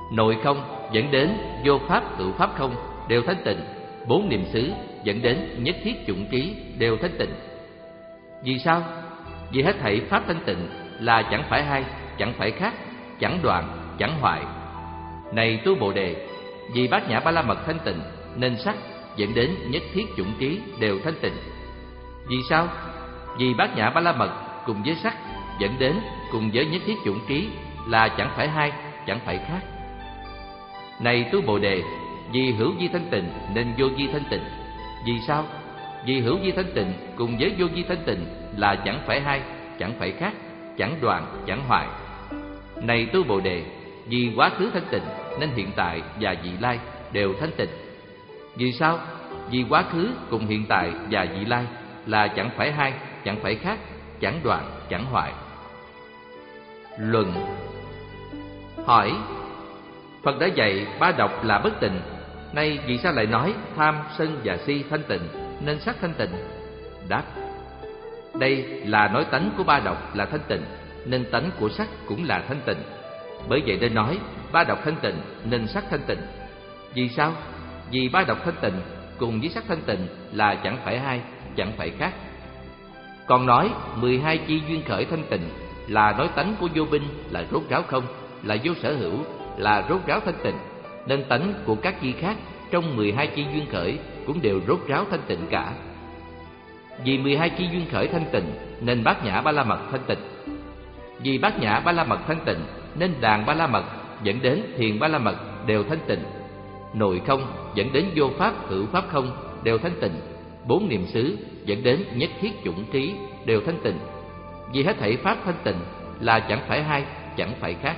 Nội không dẫn đến vô pháp hữu pháp không đều thanh tịnh. Bốn niệm xứ dẫn đến nhất thiết chủng trí đều thanh tịnh. Vì sao? Vì hết thảy pháp thanh tịnh là chẳng phải hai, chẳng phải khác, chẳng đoạn, chẳng hoại. Này tu Bồ Đề, vì bát nhã ba la mật thanh tịnh nên sắc dẫn đến nhất thiết chủng trí đều thanh tịnh. Vì sao? Vì bát nhã ba la mật cùng với sắc dẫn đến cùng với nhất thiết chủng trí là chẳng phải hai, chẳng phải khác. Này tu Bồ Đề, vì hữu vi thanh tịnh nên vô vi thanh tịnh. Vì sao? Vì hữu vi thanh tịnh cùng với vô vi thanh tịnh là chẳng phải hai, chẳng phải khác, chẳng đoạn, chẳng hoại. Này tu Bồ Đề, vì quá khứ thanh tịnh nên hiện tại và vị lai đều thanh tịnh. Vì sao? Vì quá khứ cùng hiện tại và vị lai là chẳng phải hai, chẳng phải khác, chẳng đoạn, chẳng hoại. Luận. Hỏi: Phật đã dạy ba độc là bất tịnh, nay vì sao lại nói tham, sân và si thanh tịnh nên sắc thanh tịnh? Đáp: Đây là nói tánh của ba độc là thanh tịnh, nên tánh của sắc cũng là thanh tịnh. Bởi vậy nên nói ba độc thanh tịnh nên sắc thanh tịnh. Vì sao? Vì ba độc thanh tịnh cùng với sắc thanh tịnh là chẳng phải hai, chẳng phải khác. Còn nói mười hai chi duyên khởi thanh tịnh là nói tánh của vô binh là rốt ráo không, là vô sở hữu là rốt ráo thanh tịnh, nên tánh của các chi khác trong mười hai chi duyên khởi cũng đều rốt ráo thanh tịnh cả. Vì mười hai chi duyên khởi thanh tịnh nên bát nhã ba la mật thanh tịnh. Vì bát nhã ba la mật thanh tịnh nên đàn ba la mật dẫn đến thiền ba la mật đều thanh tịnh. Nội không dẫn đến vô pháp hữu pháp không đều thanh tịnh. Bốn niệm xứ dẫn đến nhất thiết chủng trí đều thanh tịnh. Vì hết thảy pháp thanh tịnh là chẳng phải hai, chẳng phải khác.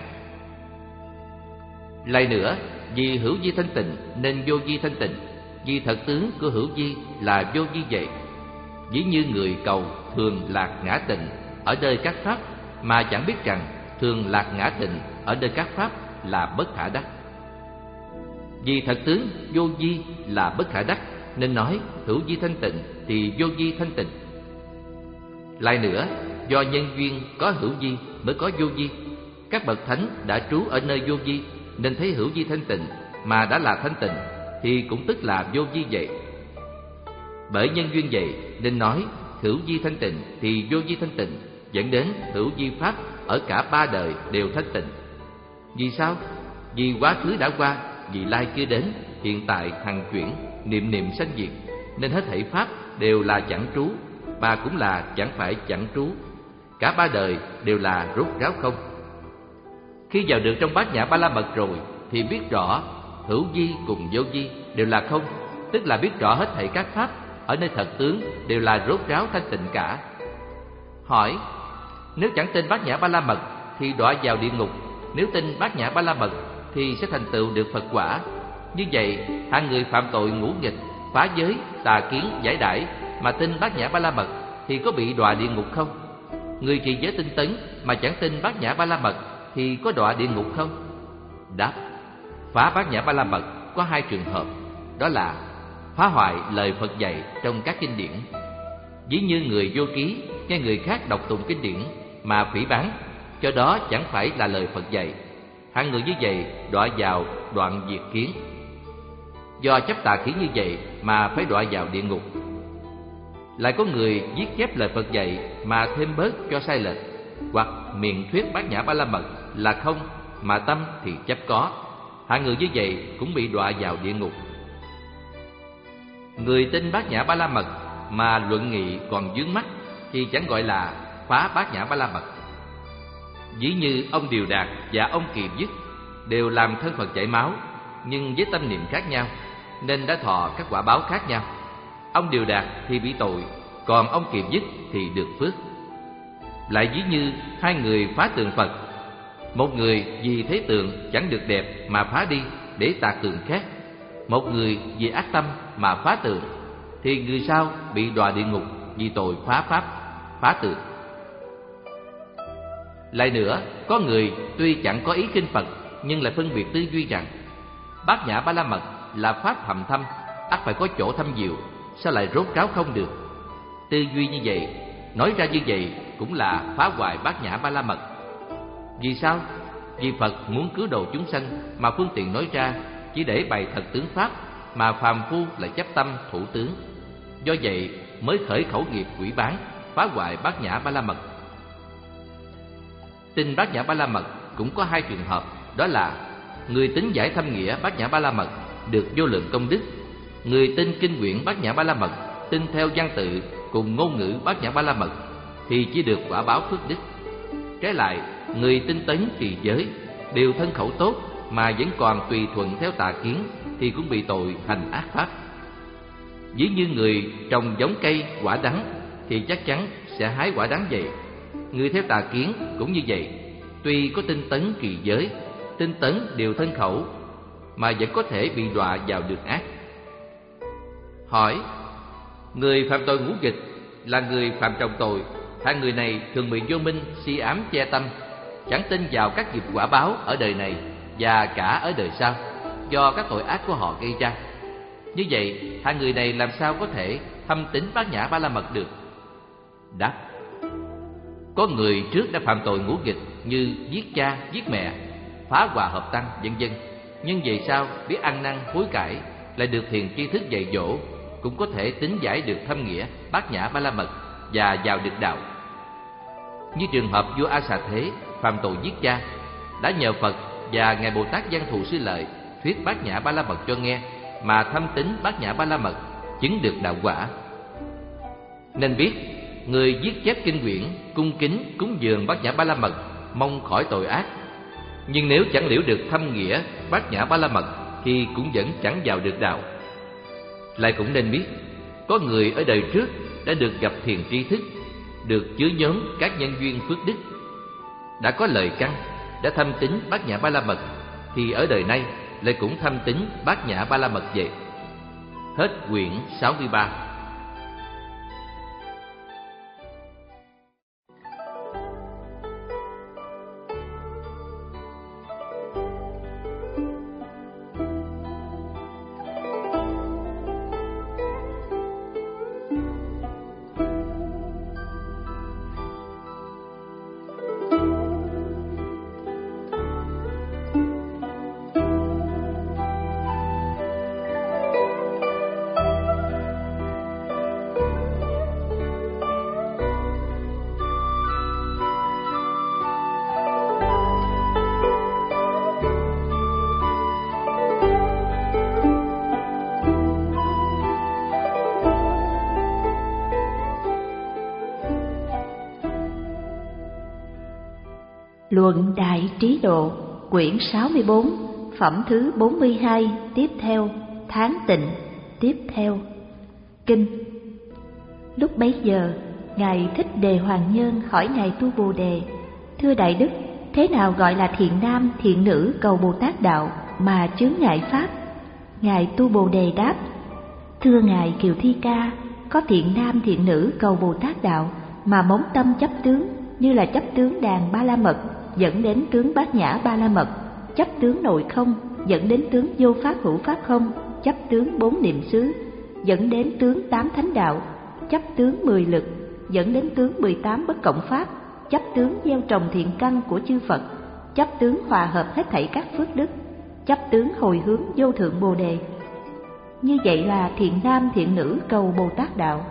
Lại nữa, vì hữu vi thanh tịnh nên vô vi thanh tịnh. Vì thật tướng của hữu vi là vô vi vậy. Ví như người cầu thường lạc ngã tịnh ở nơi các pháp, mà chẳng biết rằng thường lạc ngã tịnh ở nơi các pháp là bất khả đắc. Vì thật tướng vô vi là bất khả đắc nên nói hữu vi thanh tịnh thì vô vi thanh tịnh. Lại nữa, do nhân duyên có hữu vi mới có vô vi. Các bậc thánh đã trú ở nơi vô vi nên thấy hữu vi thanh tịnh, mà đã là thanh tịnh thì cũng tức là vô vi vậy. Bởi nhân duyên vậy nên nói hữu vi thanh tịnh thì vô vi thanh tịnh, dẫn đến hữu vi pháp ở cả ba đời đều thanh tịnh. Vì sao? Vì quá khứ đã qua, vị lai chưa đến, hiện tại hằng chuyển, niệm niệm sanh diệt, nên hết thảy pháp đều là chẳng trú, mà cũng là chẳng phải chẳng trú. Cả ba đời đều là rốt ráo không. Khi vào được trong bát nhã ba la mật rồi thì biết rõ hữu vi cùng vô vi đều là không, tức là biết rõ hết thảy các pháp ở nơi thật tướng đều là rốt ráo thanh tịnh cả. Hỏi: Nếu chẳng tin bát nhã ba la mật thì đọa vào địa ngục, nếu tin bát nhã ba la mật thì sẽ thành tựu được Phật quả. Như vậy, hạng người phạm tội ngũ nghịch, phá giới, tà kiến, giải đãi mà tin bát nhã ba la mật thì có bị đọa địa ngục không? Người trì giới tinh tấn mà chẳng tin bát nhã ba la mật thì có đọa địa ngục không? Đáp: Phá bát nhã ba la mật có hai trường hợp, đó là phá hoại lời Phật dạy trong các kinh điển. Ví như người vô ký nghe người khác đọc tụng kinh điển mà phỉ báng, cho đó chẳng phải là lời Phật dạy. Hạng người như vậy đọa vào đoạn diệt kiến. Do chấp tà kiến như vậy mà phải đọa vào địa ngục. Lại có người viết chép lời Phật dạy mà thêm bớt cho sai lệch, hoặc miệng thuyết bát nhã ba la mật là không mà tâm thì chấp có. Hạng người như vậy cũng bị đọa vào địa ngục. Người tin bát nhã ba la mật mà luận nghị còn vướng mắc thì chẳng gọi là phá bát nhã ba la mật. Ví như ông Điều Đạt và ông Kỳ Dứt đều làm thân Phật chảy máu, nhưng với tâm niệm khác nhau nên đã thọ các quả báo khác nhau. Ông Điều Đạt thì bị tội, còn ông Kỳ Dứt thì được phước. Lại ví như hai người phá tượng Phật. Một người vì thấy tượng chẳng được đẹp mà phá đi để tạc tượng khác, một người vì ác tâm mà phá tượng, thì người sau bị đọa địa ngục vì tội phá pháp, phá tượng. Lại nữa, có người tuy chẳng có ý khinh Phật nhưng lại phân biệt tư duy rằng bát nhã ba la mật là pháp thầm thâm, ắt phải có chỗ thâm diệu, sao lại rốt ráo không được? Tư duy như vậy, nói ra như vậy cũng là phá hoại bát nhã ba la mật. Vì sao? Vì Phật muốn cứu độ chúng sanh mà phương tiện nói ra chỉ để bày thật tướng pháp, mà phàm phu lại chấp tâm thủ tướng. Do vậy mới khởi khẩu nghiệp quỷ bán, phá hoại Bát Nhã Ba La Mật. Tin Bát Nhã Ba La Mật cũng có hai trường hợp, đó là người tín giải thâm nghĩa Bát Nhã Ba La Mật được vô lượng công đức, người tin kinh quyển Bát Nhã Ba La Mật, tin theo văn tự cùng ngôn ngữ Bát Nhã Ba La Mật thì chỉ được quả báo phước đức. Trái lại, người tinh tấn trì giới, đều thân khẩu tốt mà vẫn còn tùy thuận theo tà kiến thì cũng bị tội hành ác pháp. Ví như người trồng giống cây quả đắng thì chắc chắn sẽ hái quả đắng vậy. Người theo tà kiến cũng như vậy, tuy có tinh tấn trì giới, tinh tấn đều thân khẩu mà vẫn có thể bị đọa vào đường ác. Hỏi: người phạm tội ngũ nghịch là người phạm trọng tội, hai người này thường bị vô minh si ám che tâm, chẳng tin vào các nghiệp quả báo ở đời này và cả ở đời sau do các tội ác của họ gây ra. Như vậy, hai người này làm sao có thể thâm tín Bát Nhã Ba La Mật được? Đáp: có người trước đã phạm tội ngũ nghịch như giết cha, giết mẹ, phá hòa hợp tăng, vân vân, nhưng về sau biết ăn năn hối cải, lại được thiền tri thức dạy dỗ, cũng có thể tín giải được thâm nghĩa Bát Nhã Ba La Mật và vào được đạo. Như trường hợp vua A Xà Thế phạm tội giết cha, đã nhờ Phật và ngài Bồ Tát Văn Thù Sư Lợi thuyết Bát Nhã Ba La Mật cho nghe mà thâm tín Bát Nhã Ba La Mật, chứng được đạo quả. Nên biết người viết chép kinh quyển, cung kính cúng dường Bát Nhã Ba La Mật, mong khỏi tội ác. Nhưng nếu chẳng liễu được thâm nghĩa Bát Nhã Ba La Mật thì cũng vẫn chẳng vào được đạo. Lại cũng nên biết, có người ở đời trước đã được gặp thiền tri thức, được chứa nhóm các nhân duyên phước đức, đã có lời căn, đã thâm tín Bát Nhã Ba La Mật, thì ở đời nay lại cũng thâm tín Bát Nhã Ba La Mật vậy. Hết quyển sáu mươi ba. Luận Đại Trí Độ, quyển sáu mươi bốn, phẩm thứ bốn mươi hai, tiếp theo, tháng tịnh, tiếp theo. Kinh. Lúc bấy giờ, Ngài Thích Đề Hoàng Nhân hỏi Ngài Tu Bồ Đề: thưa Đại Đức, thế nào gọi là thiện nam, thiện nữ cầu Bồ Tát đạo mà chướng ngại pháp? Ngài Tu Bồ Đề đáp: thưa Ngài Kiều Thi Ca, có thiện nam thiện nữ cầu Bồ Tát đạo mà móng tâm chấp tướng, như là chấp tướng đàn Ba La Mật dẫn đến tướng Bát Nhã Ba La Mật, chấp tướng nội không dẫn đến tướng vô pháp hữu pháp không, chấp tướng bốn niệm xứ dẫn đến tướng tám thánh đạo, chấp tướng mười lực dẫn đến tướng mười tám bất cộng pháp, chấp tướng gieo trồng thiện căn của chư Phật, chấp tướng hòa hợp hết thảy các phước đức, chấp tướng hồi hướng vô thượng Bồ Đề. Như vậy là thiện nam thiện nữ cầu Bồ Tát đạo.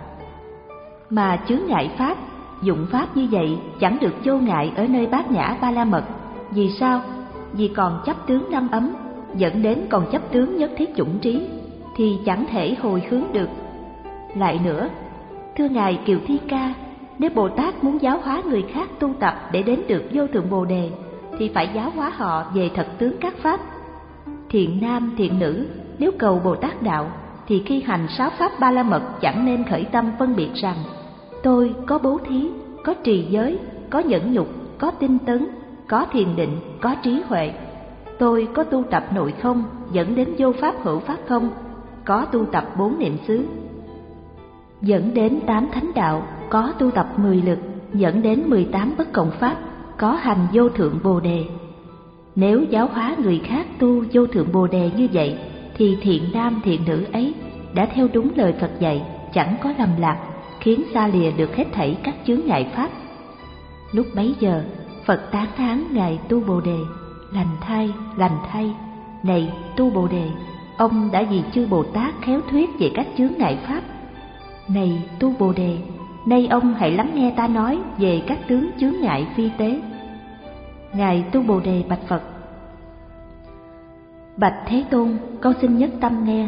Mà chướng ngại pháp, dụng pháp như vậy chẳng được vô ngại ở nơi Bát Nhã Ba La Mật. Vì sao? Vì còn chấp tướng năm ấm, dẫn đến còn chấp tướng nhất thiết chủng trí, thì chẳng thể hồi hướng được. Lại nữa, thưa Ngài Kiều Thi Ca, nếu Bồ Tát muốn giáo hóa người khác tu tập để đến được vô thượng Bồ Đề, thì phải giáo hóa họ về thật tướng các pháp. Thiện nam thiện nữ nếu cầu Bồ Tát đạo, thì khi hành sáu pháp Ba La Mật chẳng nên khởi tâm phân biệt rằng tôi có bố thí, có trì giới, có nhẫn nhục, có tinh tấn, có thiền định, có trí huệ. Tôi có tu tập nội không dẫn đến vô pháp hữu pháp không, có tu tập bốn niệm xứ dẫn đến tám thánh đạo, có tu tập mười lực dẫn đến mười tám bất cộng pháp, có hành vô thượng Bồ Đề. Nếu giáo hóa người khác tu vô thượng Bồ Đề như vậy, thì thiện nam thiện nữ ấy đã theo đúng lời Phật dạy, chẳng có lầm lạc, khiến xa lìa được hết thảy các chướng ngại pháp. Lúc bấy giờ, Phật tán thán Ngài Tu Bồ Đề: lành thay, lành thay. Này tu Bồ Đề, ông đã vì chư Bồ Tát khéo thuyết về các chướng ngại pháp. Này tu Bồ Đề, nay ông hãy lắng nghe ta nói về các tướng chướng ngại phi tế. Ngài tu Bồ Đề bạch Phật: Bạch Thế Tôn, con xin nhất tâm nghe.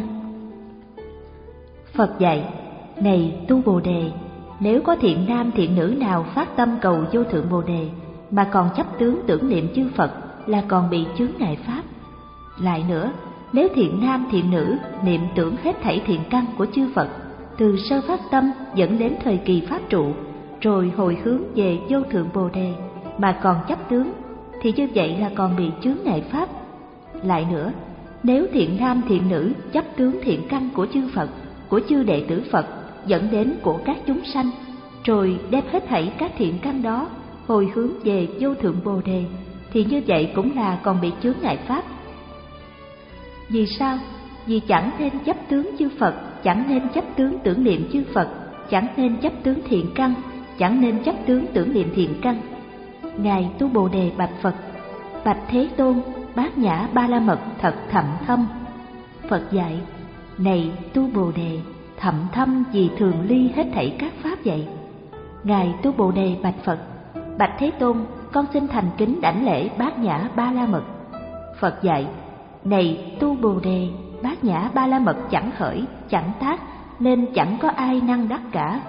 Phật dạy: Này tu Bồ Đề, nếu có thiện nam thiện nữ nào phát tâm cầu vô thượng Bồ Đề mà còn chấp tướng tưởng niệm chư Phật là còn bị chướng ngại pháp. Lại nữa, nếu thiện nam thiện nữ niệm tưởng hết thảy thiện căn của chư Phật từ sơ phát tâm dẫn đến thời kỳ pháp trụ, rồi hồi hướng về vô thượng Bồ Đề mà còn chấp tướng, thì như vậy là còn bị chướng ngại pháp. Lại nữa, nếu thiện nam thiện nữ chấp tướng thiện căn của chư Phật, của chư đệ tử Phật dẫn đến của các chúng sanh, rồi đem hết thảy các thiện căn đó hồi hướng về vô thượng Bồ Đề, thì như vậy cũng là còn bị chướng ngại pháp. Vì sao? Vì chẳng nên chấp tướng chư Phật, chẳng nên chấp tướng tưởng niệm chư Phật, chẳng nên chấp tướng thiện căn, chẳng nên chấp tướng tưởng niệm thiện căn. Ngài tu Bồ Đề bạch Phật: Bạch Thế Tôn, Bát Nhã Ba La Mật thật thậm thâm. Phật dạy: Này tu Bồ Đề, thậm thâm vì thường ly hết thảy các pháp vậy. Ngài tu Bồ Đề bạch Phật: Bạch Thế Tôn, con xin thành kính đảnh lễ Bát Nhã Ba La Mật. Phật dạy: Này tu Bồ Đề, Bát Nhã Ba La Mật chẳng khởi, chẳng tác, nên chẳng có ai năng đắc cả.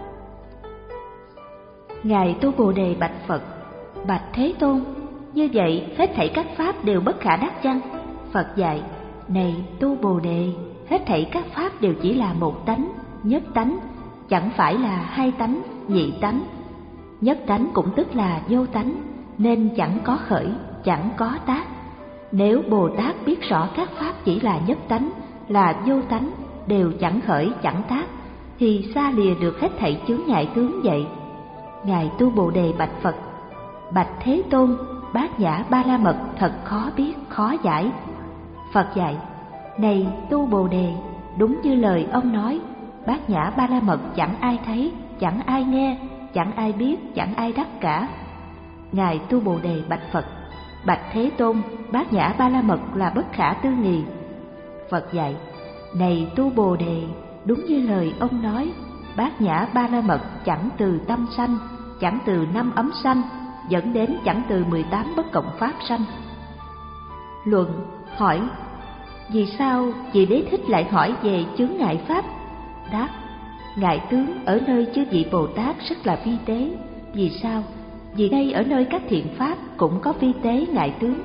Ngài tu Bồ Đề bạch Phật: Bạch Thế Tôn, như vậy hết thảy các pháp đều bất khả đắc chăng? Phật dạy: Này tu Bồ Đề, hết thảy các pháp đều chỉ là một tánh, nhất tánh, chẳng phải là hai tánh, nhị tánh. Nhất tánh cũng tức là vô tánh, nên chẳng có khởi, chẳng có tác. Nếu Bồ Tát biết rõ các pháp chỉ là nhất tánh, là vô tánh, đều chẳng khởi, chẳng tác, thì xa lìa được hết thảy chướng ngại tướng vậy. Ngài tu Bồ Đề bạch Phật: Bạch Thế Tôn, Bát Nhã Ba La Mật thật khó biết, khó giải. Phật dạy: Này tu Bồ Đề, đúng như lời ông nói, Bát Nhã Ba La Mật chẳng ai thấy, chẳng ai nghe, chẳng ai biết, chẳng ai đắc cả. Ngài tu Bồ Đề bạch Phật: Bạch Thế Tôn, Bát Nhã Ba La Mật là bất khả tư nghì. Phật dạy: Này tu Bồ Đề, đúng như lời ông nói, Bát Nhã Ba La Mật chẳng từ tâm sanh, chẳng từ năm ấm sanh, dẫn đến chẳng từ mười tám bất cộng pháp sanh. Luận hỏi: Vì sao vị Đế Thích lại hỏi về chướng ngại pháp? Đáp: Ngại tướng ở nơi chư vị Bồ Tát rất là vi tế. Vì sao? Vì đây ở nơi các thiện pháp cũng có vi tế ngại tướng.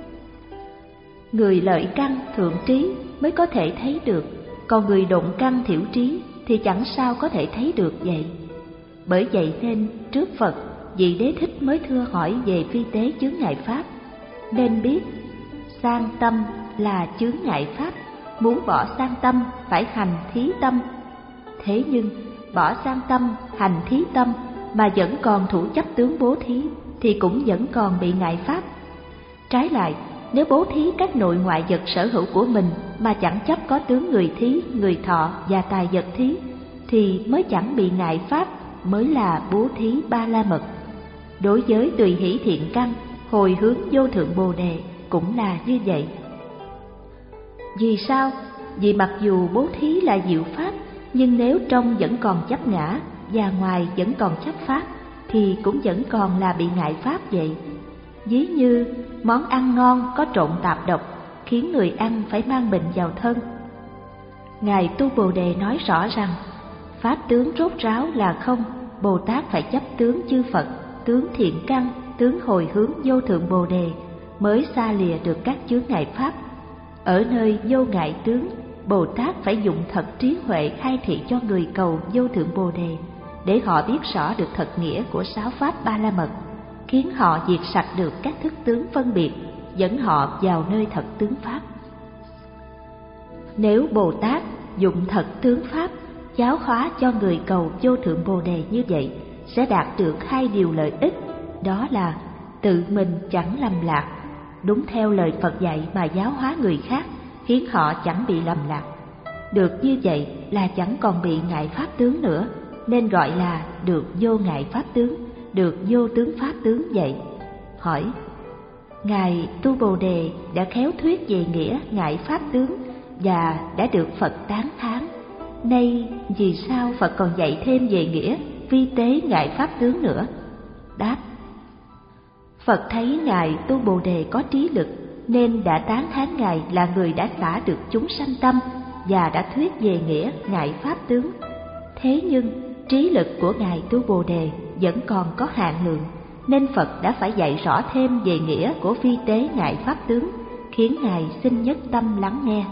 Người lợi căn thượng trí mới có thể thấy được, còn người độn căn thiểu trí thì chẳng sao có thể thấy được vậy. Bởi vậy nên trước Phật, vị Đế Thích mới thưa hỏi về vi tế chướng ngại pháp. Nên biết sang tâm là chướng ngại pháp, muốn bỏ sang tâm phải hành thí tâm. Thế nhưng bỏ sang tâm, hành thí tâm mà vẫn còn thủ chấp tướng bố thí thì cũng vẫn còn bị ngại pháp. Trái lại, nếu bố thí các nội ngoại vật sở hữu của mình mà chẳng chấp có tướng người thí, người thọ và tài vật thí thì mới chẳng bị ngại pháp, mới là bố thí Ba La Mật. Đối với tùy hỷ thiện căn, hồi hướng vô thượng Bồ Đề cũng là như vậy. Vì sao? Vì mặc dù bố thí là diệu pháp, nhưng nếu trong vẫn còn chấp ngã và ngoài vẫn còn chấp pháp thì cũng vẫn còn là bị ngại pháp vậy. Ví như món ăn ngon có trộn tạp độc khiến người ăn phải mang bệnh vào thân. Ngài tu Bồ Đề nói rõ rằng pháp tướng rốt ráo là không, Bồ Tát phải chấp tướng chư Phật, tướng thiện căn, tướng hồi hướng vô thượng Bồ Đề mới xa lìa được các chướng ngại pháp. Ở nơi vô ngại tướng, Bồ Tát phải dụng thật trí huệ khai thị cho người cầu vô thượng Bồ Đề để họ biết rõ được thật nghĩa của sáu pháp Ba La Mật, khiến họ diệt sạch được các thức tướng phân biệt, dẫn họ vào nơi thật tướng pháp. Nếu Bồ Tát dụng thật tướng pháp giáo hóa cho người cầu vô thượng Bồ Đề như vậy, sẽ đạt được hai điều lợi ích, đó là tự mình chẳng lầm lạc, đúng theo lời Phật dạy mà giáo hóa người khác, khiến họ chẳng bị lầm lạc. Được như vậy là chẳng còn bị ngại pháp tướng nữa, nên gọi là được vô ngại pháp tướng, được vô tướng pháp tướng vậy. Hỏi: Ngài Tu Bồ Đề đã khéo thuyết về nghĩa ngại pháp tướng và đã được Phật tán thán. Nay vì sao Phật còn dạy thêm về nghĩa vi tế ngại pháp tướng nữa? Đáp: Phật thấy Ngài Tu Bồ Đề có trí lực nên đã tán thán Ngài là người đã xả được chúng sanh tâm và đã thuyết về nghĩa ngại pháp tướng. Thế nhưng trí lực của Ngài Tu Bồ Đề vẫn còn có hạn lượng, nên Phật đã phải dạy rõ thêm về nghĩa của vi tế ngại pháp tướng, khiến Ngài xin nhất tâm lắng nghe.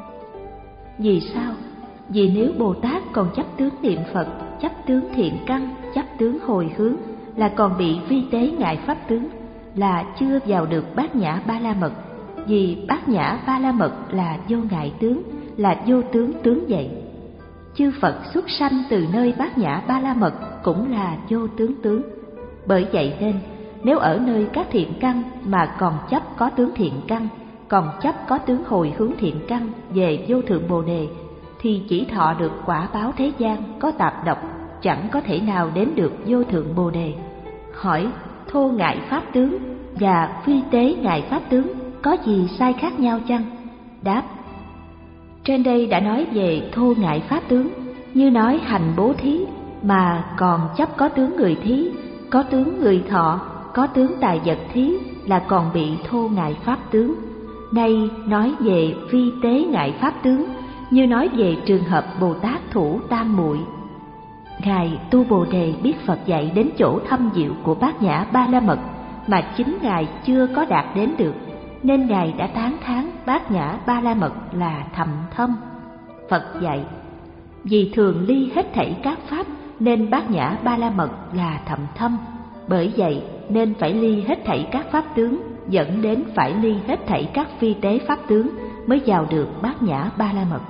Vì sao? Vì nếu Bồ Tát còn chấp tướng niệm Phật, chấp tướng thiện căn, chấp tướng hồi hướng, là còn bị vi tế ngại pháp tướng, là chưa vào được bát nhã ba la mật. Vì bát nhã ba la mật là vô ngại tướng, là vô tướng tướng vậy. Chư Phật xuất sanh từ nơi bát nhã ba la mật cũng là vô tướng tướng. Bởi vậy nên nếu ở nơi các thiện căn mà còn chấp có tướng thiện căn, còn chấp có tướng hồi hướng thiện căn về vô thượng Bồ Đề, thì chỉ thọ được quả báo thế gian có tạp độc, chẳng có thể nào đến được vô thượng Bồ Đề. Hỏi: thô ngại pháp tướng và vi tế ngại pháp tướng có gì sai khác nhau chăng? Đáp: trên đây đã nói về thô ngại pháp tướng, như nói hành bố thí mà còn chấp có tướng người thí, có tướng người thọ, có tướng tài vật thí, là còn bị thô ngại pháp tướng. Nay nói về vi tế ngại pháp tướng, như nói về trường hợp Bồ Tát thủ tam muội. Ngài Tu Bồ Đề biết Phật dạy đến chỗ thâm diệu của bát nhã ba la mật mà chính Ngài chưa có đạt đến được, nên Ngài đã tán thán bát nhã ba la mật là thầm thâm. Phật dạy: vì thường ly hết thảy các pháp nên bát nhã ba la mật là thầm thâm. Bởi vậy nên phải ly hết thảy các pháp tướng, dẫn đến phải ly hết thảy các vi tế pháp tướng mới vào được bát nhã ba la mật.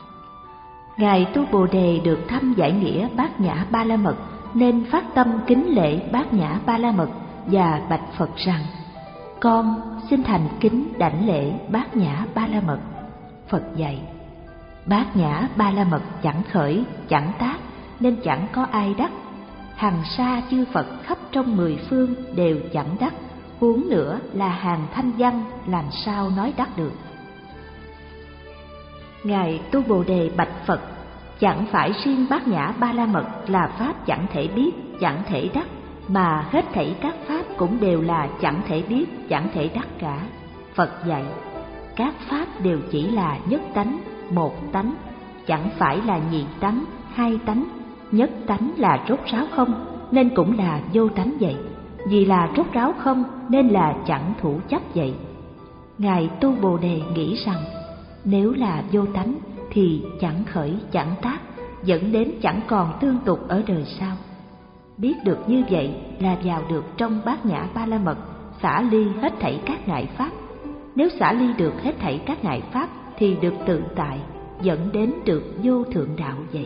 Ngài Tu Bồ Đề được thâm giải nghĩa bát nhã ba la mật nên phát tâm kính lễ bát nhã ba la mật và bạch Phật rằng: con xin thành kính đảnh lễ bát nhã ba la mật. Phật dạy: bát nhã ba la mật chẳng khởi, chẳng tác, nên chẳng có ai đắc. Hằng sa chư Phật khắp trong mười phương đều chẳng đắc, huống nữa là hàng thanh văn làm sao nói đắc được. Ngài Tu Bồ Đề bạch Phật: chẳng phải riêng bát nhã ba la mật là pháp chẳng thể biết, chẳng thể đắc, mà hết thảy các pháp cũng đều là chẳng thể biết, chẳng thể đắc cả. Phật dạy: các pháp đều chỉ là nhất tánh, một tánh, chẳng phải là nhị tánh, hai tánh. Nhất tánh là rốt ráo không, nên cũng là vô tánh vậy. Vì là rốt ráo không nên là chẳng thủ chấp vậy. Ngài Tu Bồ Đề nghĩ rằng nếu là vô tánh thì chẳng khởi chẳng tác, dẫn đến chẳng còn tương tục ở đời sau. Biết được như vậy là vào được trong bát nhã ba la mật, xả ly hết thảy các ngại pháp. Nếu xả ly được hết thảy các ngại pháp thì được tự tại, dẫn đến được vô thượng đạo vậy.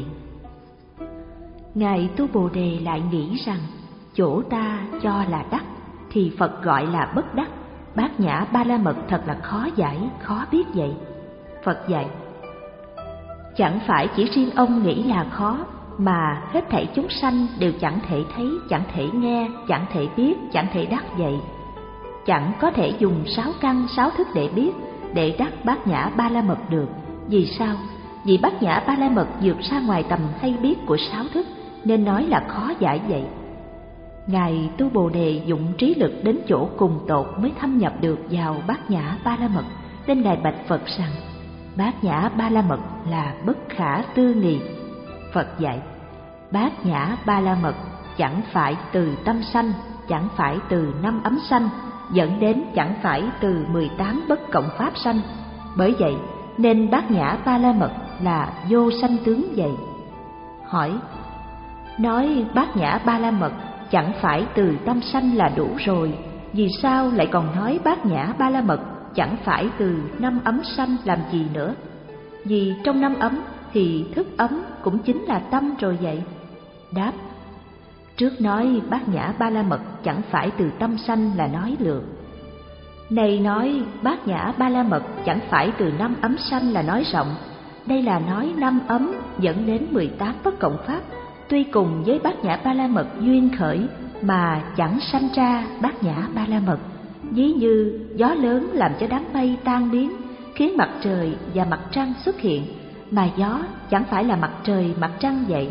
Ngài Tu Bồ Đề lại nghĩ rằng chỗ ta cho là đắc thì Phật gọi là bất đắc. Bát nhã ba la mật thật là khó giải, khó biết vậy. Phật dạy: chẳng phải chỉ riêng ông nghĩ là khó, mà hết thảy chúng sanh đều chẳng thể thấy, chẳng thể nghe, chẳng thể biết, chẳng thể đắc vậy. Chẳng có thể dùng sáu căn sáu thức để biết, để đắc bát nhã ba la mật được. Vì sao? Vì bát nhã ba la mật vượt ra ngoài tầm hay biết của sáu thức, nên nói là khó giải vậy. Ngài Tu Bồ Đề dụng trí lực đến chỗ cùng tột mới thâm nhập được vào bát nhã ba la mật, nên Ngài bạch Phật rằng bát nhã ba la mật là bất khả tư nghị. Phật dạy: bát nhã ba la mật chẳng phải từ tâm sanh, chẳng phải từ năm ấm sanh, dẫn đến chẳng phải từ mười tám bất cộng pháp sanh. Bởi vậy nên bát nhã ba la mật là vô sanh tướng vậy. Hỏi: nói bát nhã ba la mật chẳng phải từ tâm sanh là đủ rồi, vì sao lại còn nói bát nhã ba la mật chẳng phải từ năm ấm sanh làm gì nữa? Vì trong năm ấm thì thức ấm cũng chính là tâm rồi vậy. Đáp: trước nói bát nhã ba la mật chẳng phải từ tâm sanh là nói lược. Này nói bát nhã ba la mật chẳng phải từ năm ấm sanh là nói rộng. Đây là nói năm ấm dẫn đến mười tám bất cộng pháp, tuy cùng với bát nhã ba la mật duyên khởi mà chẳng sanh ra bát nhã ba la mật, Ví như gió lớn làm cho đám mây tan biến, khiến mặt trời và mặt trăng xuất hiện, mà gió chẳng phải là mặt trời mặt trăng vậy.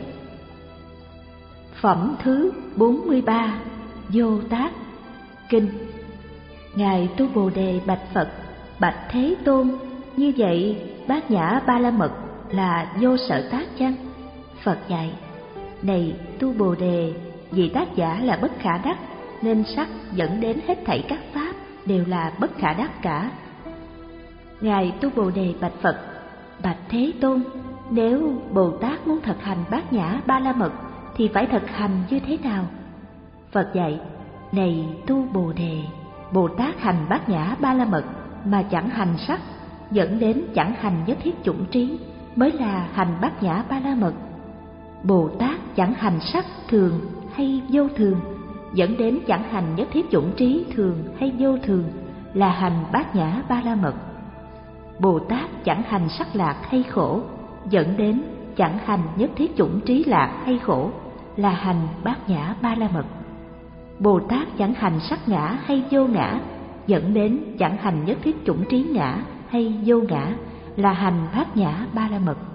Phẩm thứ bốn mươi ba. Vô tác. Kinh. Ngài Tu Bồ Đề bạch Phật: Bạch Thế Tôn, như vậy Bát Nhã Ba La Mật là vô sở tác chăng? Phật dạy: Này Tu Bồ Đề, vì tác giả là bất khả đắc, nên sắc dẫn đến hết thảy các pháp đều là bất khả đắc cả. Ngài Tu Bồ Đề bạch Phật: Bạch Thế Tôn, nếu Bồ Tát muốn thực hành Bát Nhã Ba La Mật thì phải thực hành như thế nào? Phật dạy: Này Tu Bồ Đề, Bồ Tát hành Bát Nhã Ba La Mật mà chẳng hành sắc, dẫn đến chẳng hành nhất thiết chủng trí, mới là hành Bát Nhã Ba La Mật. Bồ Tát chẳng hành sắc thường hay vô thường, dẫn đến chẳng hành nhất thiết chủng trí thường hay vô thường, là hành Bát Nhã Ba La Mật. Bồ Tát chẳng hành sắc lạc hay khổ, dẫn đến chẳng hành nhất thiết chủng trí lạc hay khổ, là hành Bát Nhã Ba La Mật. Bồ Tát chẳng hành sắc ngã hay vô ngã, dẫn đến chẳng hành nhất thiết chủng trí ngã hay vô ngã, là hành Bát Nhã Ba La Mật.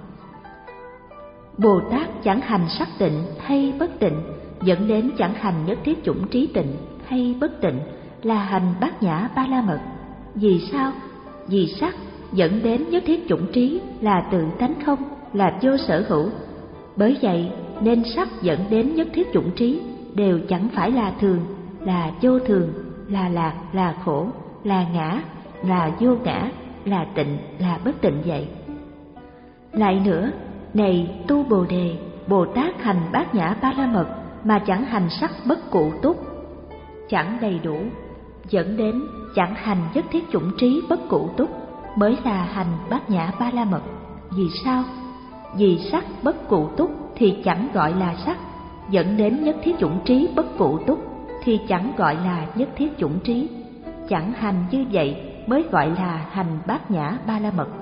Bồ Tát chẳng hành sắc tịnh hay bất tịnh, dẫn đến chẳng hành nhất thiết chủng trí tịnh hay bất tịnh, là hành Bát Nhã Ba La Mật. Vì sao? Vì sắc dẫn đến nhất thiết chủng trí là tự tánh không, là vô sở hữu. Bởi vậy nên sắc dẫn đến nhất thiết chủng trí đều chẳng phải là thường, là vô thường, là lạc, là khổ, là ngã, là vô ngã, là tịnh, là bất tịnh vậy. Lại nữa, này Tu Bồ Đề, Bồ Tát hành Bát Nhã Ba La Mật mà chẳng hành sắc bất cụ túc, chẳng đầy đủ, dẫn đến chẳng hành nhất thiết chủng trí bất cụ túc, mới là hành Bát Nhã Ba La Mật. Vì sao? Vì sắc bất cụ túc thì chẳng gọi là sắc, dẫn đến nhất thiết chủng trí bất cụ túc thì chẳng gọi là nhất thiết chủng trí. Chẳng hành như vậy mới gọi là hành Bát Nhã Ba La Mật.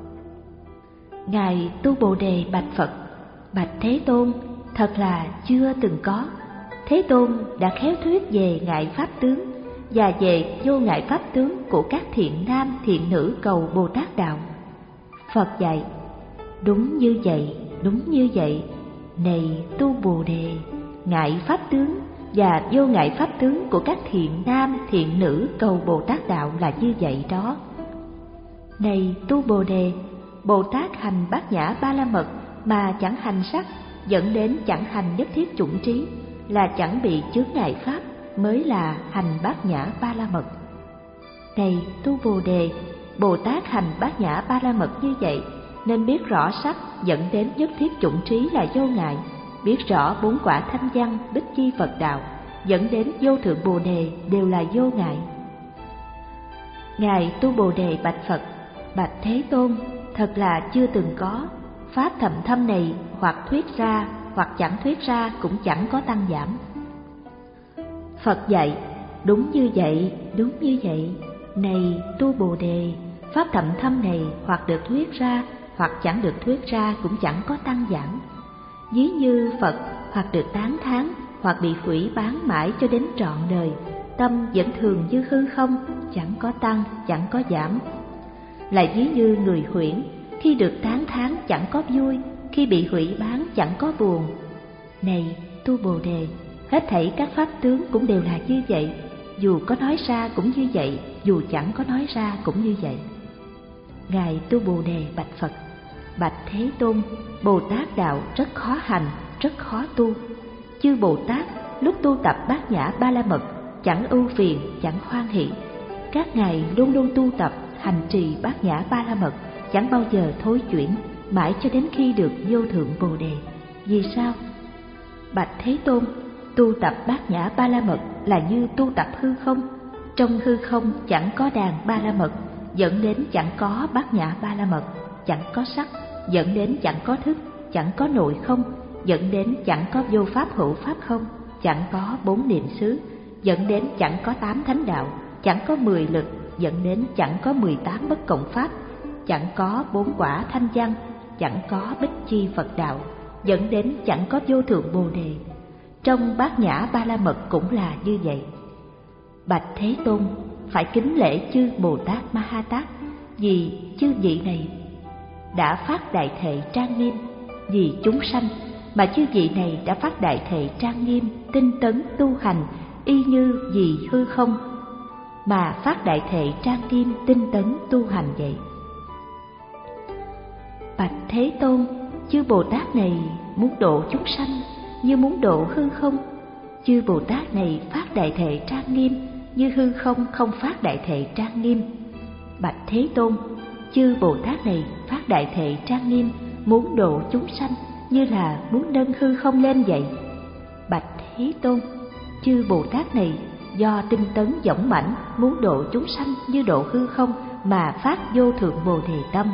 Ngài Tu Bồ Đề bạch Phật: Bạch Thế Tôn, thật là chưa từng có. Thế Tôn đã khéo thuyết về ngại pháp tướng và về vô ngại pháp tướng của các thiện nam thiện nữ cầu Bồ Tát đạo. Phật dạy: Đúng như vậy, đúng như vậy. Này Tu Bồ Đề, ngại pháp tướng và vô ngại pháp tướng của các thiện nam thiện nữ cầu Bồ Tát đạo là như vậy đó. Này Tu Bồ Đề, Bồ Tát hành Bát Nhã Ba La Mật mà chẳng hành sắc, dẫn đến chẳng hành nhất thiết chủng trí, là chẳng bị chướng ngại pháp, mới là hành Bát Nhã Ba La Mật. Này Tu Bồ Đề, Bồ Tát hành Bát Nhã Ba La Mật như vậy, nên biết rõ sắc dẫn đến nhất thiết chủng trí là vô ngại, biết rõ bốn quả thanh văn bích chi Phật đạo dẫn đến vô thượng Bồ Đề đều là vô ngại. Ngài Tu Bồ Đề bạch Phật: Bạch Thế Tôn, thật là chưa từng có. Pháp thầm thâm này hoặc thuyết ra hoặc chẳng thuyết ra cũng chẳng có tăng giảm. Phật dạy: Đúng như vậy, đúng như vậy. Này Tu Bồ Đề, pháp thầm thâm này hoặc được thuyết ra hoặc chẳng được thuyết ra cũng chẳng có tăng giảm. Ví như Phật hoặc được tán thán hoặc bị phỉ báng mãi cho đến trọn đời, tâm vẫn thường như hư không, chẳng có tăng, chẳng có giảm. Lại ví như người huyễn, khi được tán thán chẳng có vui, khi bị hủy báng chẳng có buồn. Này Tu Bồ Đề, hết thảy các pháp tướng cũng đều là như vậy, dù có nói ra cũng như vậy, dù chẳng có nói ra cũng như vậy. Ngài Tu Bồ Đề bạch Phật: Bạch Thế Tôn, Bồ Tát đạo rất khó hành, rất khó tu. Chư Bồ Tát lúc tu tập Bát Nhã Ba La Mật chẳng ưu phiền, chẳng hoan hỷ. Các ngài luôn luôn tu tập hành trì Bát Nhã Ba La Mật, chẳng bao giờ thối chuyển, mãi cho đến khi được vô thượng Bồ Đề. Vì sao? Bạch Thế Tôn, tu tập Bát Nhã Ba La Mật là như tu tập hư không. Trong hư không chẳng có đàn Ba La Mật, dẫn đến chẳng có Bát Nhã Ba La Mật. Chẳng có sắc, dẫn đến chẳng có thức. Chẳng có nội không, dẫn đến chẳng có vô pháp hữu pháp không. Chẳng có bốn niệm xứ, dẫn đến chẳng có tám thánh đạo. Chẳng có mười lực, dẫn đến chẳng có mười tám bất cộng pháp. Chẳng có bốn quả thanh văn, chẳng có bích chi Phật đạo, dẫn đến chẳng có vô thượng Bồ Đề. Trong Bát Nhã Ba La Mật cũng là như vậy. Bạch Thế Tôn, phải kính lễ chư Bồ Tát Ma Ha Tát, vì chư vị này đã phát đại thệ trang nghiêm vì chúng sanh, mà chư vị này đã phát đại thệ trang nghiêm tinh tấn tu hành y như vì hư không mà phát đại thệ trang nghiêm tinh tấn tu hành vậy. Bạch Thế Tôn, chư Bồ Tát này muốn độ chúng sanh như muốn độ hư không. Chư Bồ Tát này phát đại thệ trang nghiêm như hư không không phát đại thệ trang nghiêm. Bạch Thế Tôn, chư Bồ Tát này phát đại thệ trang nghiêm muốn độ chúng sanh như là muốn nâng hư không lên vậy. Bạch Thế Tôn, chư Bồ Tát này do tinh tấn dõng mãnh muốn độ chúng sanh như độ hư không mà phát vô thượng Bồ Đề tâm.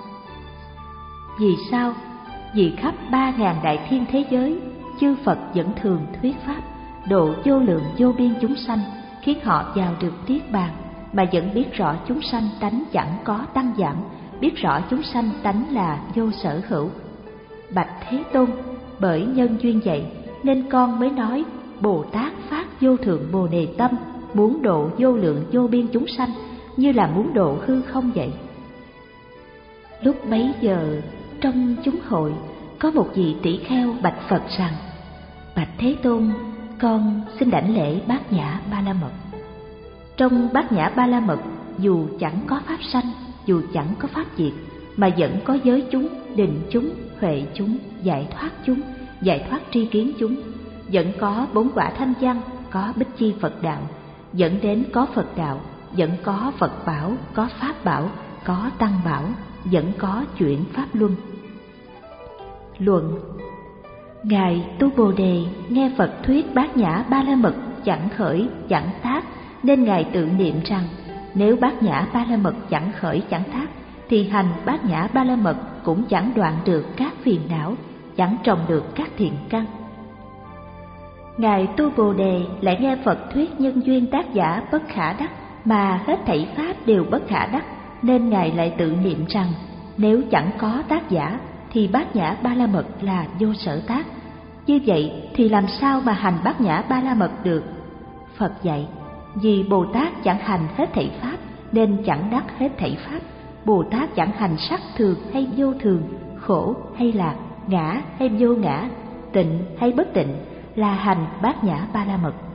Vì sao? Vì khắp ba ngàn đại thiên thế giới, chư Phật vẫn thường thuyết pháp độ vô lượng vô biên chúng sanh, khiến họ vào được niết bàn, mà vẫn biết rõ chúng sanh tánh chẳng có tăng giảm, biết rõ chúng sanh tánh là vô sở hữu. Bạch Thế Tôn, bởi nhân duyên vậy nên con mới nói Bồ Tát phát vô thượng Bồ Đề tâm, muốn độ vô lượng vô biên chúng sanh như là muốn độ hư không vậy. Lúc bấy giờ trong chúng hội có một vị tỷ kheo bạch Phật rằng: Bạch Thế Tôn, con xin đảnh lễ Bát Nhã Ba La Mật. Trong Bát Nhã Ba La Mật, dù chẳng có pháp sanh, dù chẳng có pháp diệt, mà vẫn có giới chúng, định chúng, huệ chúng, giải thoát chúng, giải thoát tri kiến chúng, vẫn có bốn quả thanh văn, có bích chi Phật đạo, dẫn đến có Phật đạo, vẫn có Phật bảo, có Pháp bảo, có Tăng bảo, vẫn có chuyển Pháp luân. Luận: Ngài Tu Bồ Đề nghe Phật thuyết Bát Nhã Ba La Mật chẳng khởi chẳng tác, nên Ngài tự niệm rằng nếu Bát Nhã Ba La Mật chẳng khởi chẳng tác, thì hành Bát Nhã Ba La Mật cũng chẳng đoạn được các phiền não, chẳng trồng được các thiện căn. Ngài Tu Bồ Đề lại nghe Phật thuyết nhân duyên tác giả bất khả đắc, mà hết thảy pháp đều bất khả đắc, nên Ngài lại tự niệm rằng nếu chẳng có tác giả thì Bát Nhã Ba La Mật là vô sở tác. Như vậy thì làm sao mà hành Bát Nhã Ba La Mật được? Phật dạy: vì Bồ Tát chẳng hành hết thảy pháp nên chẳng đắc hết thảy pháp. Bồ Tát chẳng hành sắc thường hay vô thường, khổ hay lạc, ngã hay vô ngã, tịnh hay bất tịnh, là hành Bát Nhã Ba La Mật.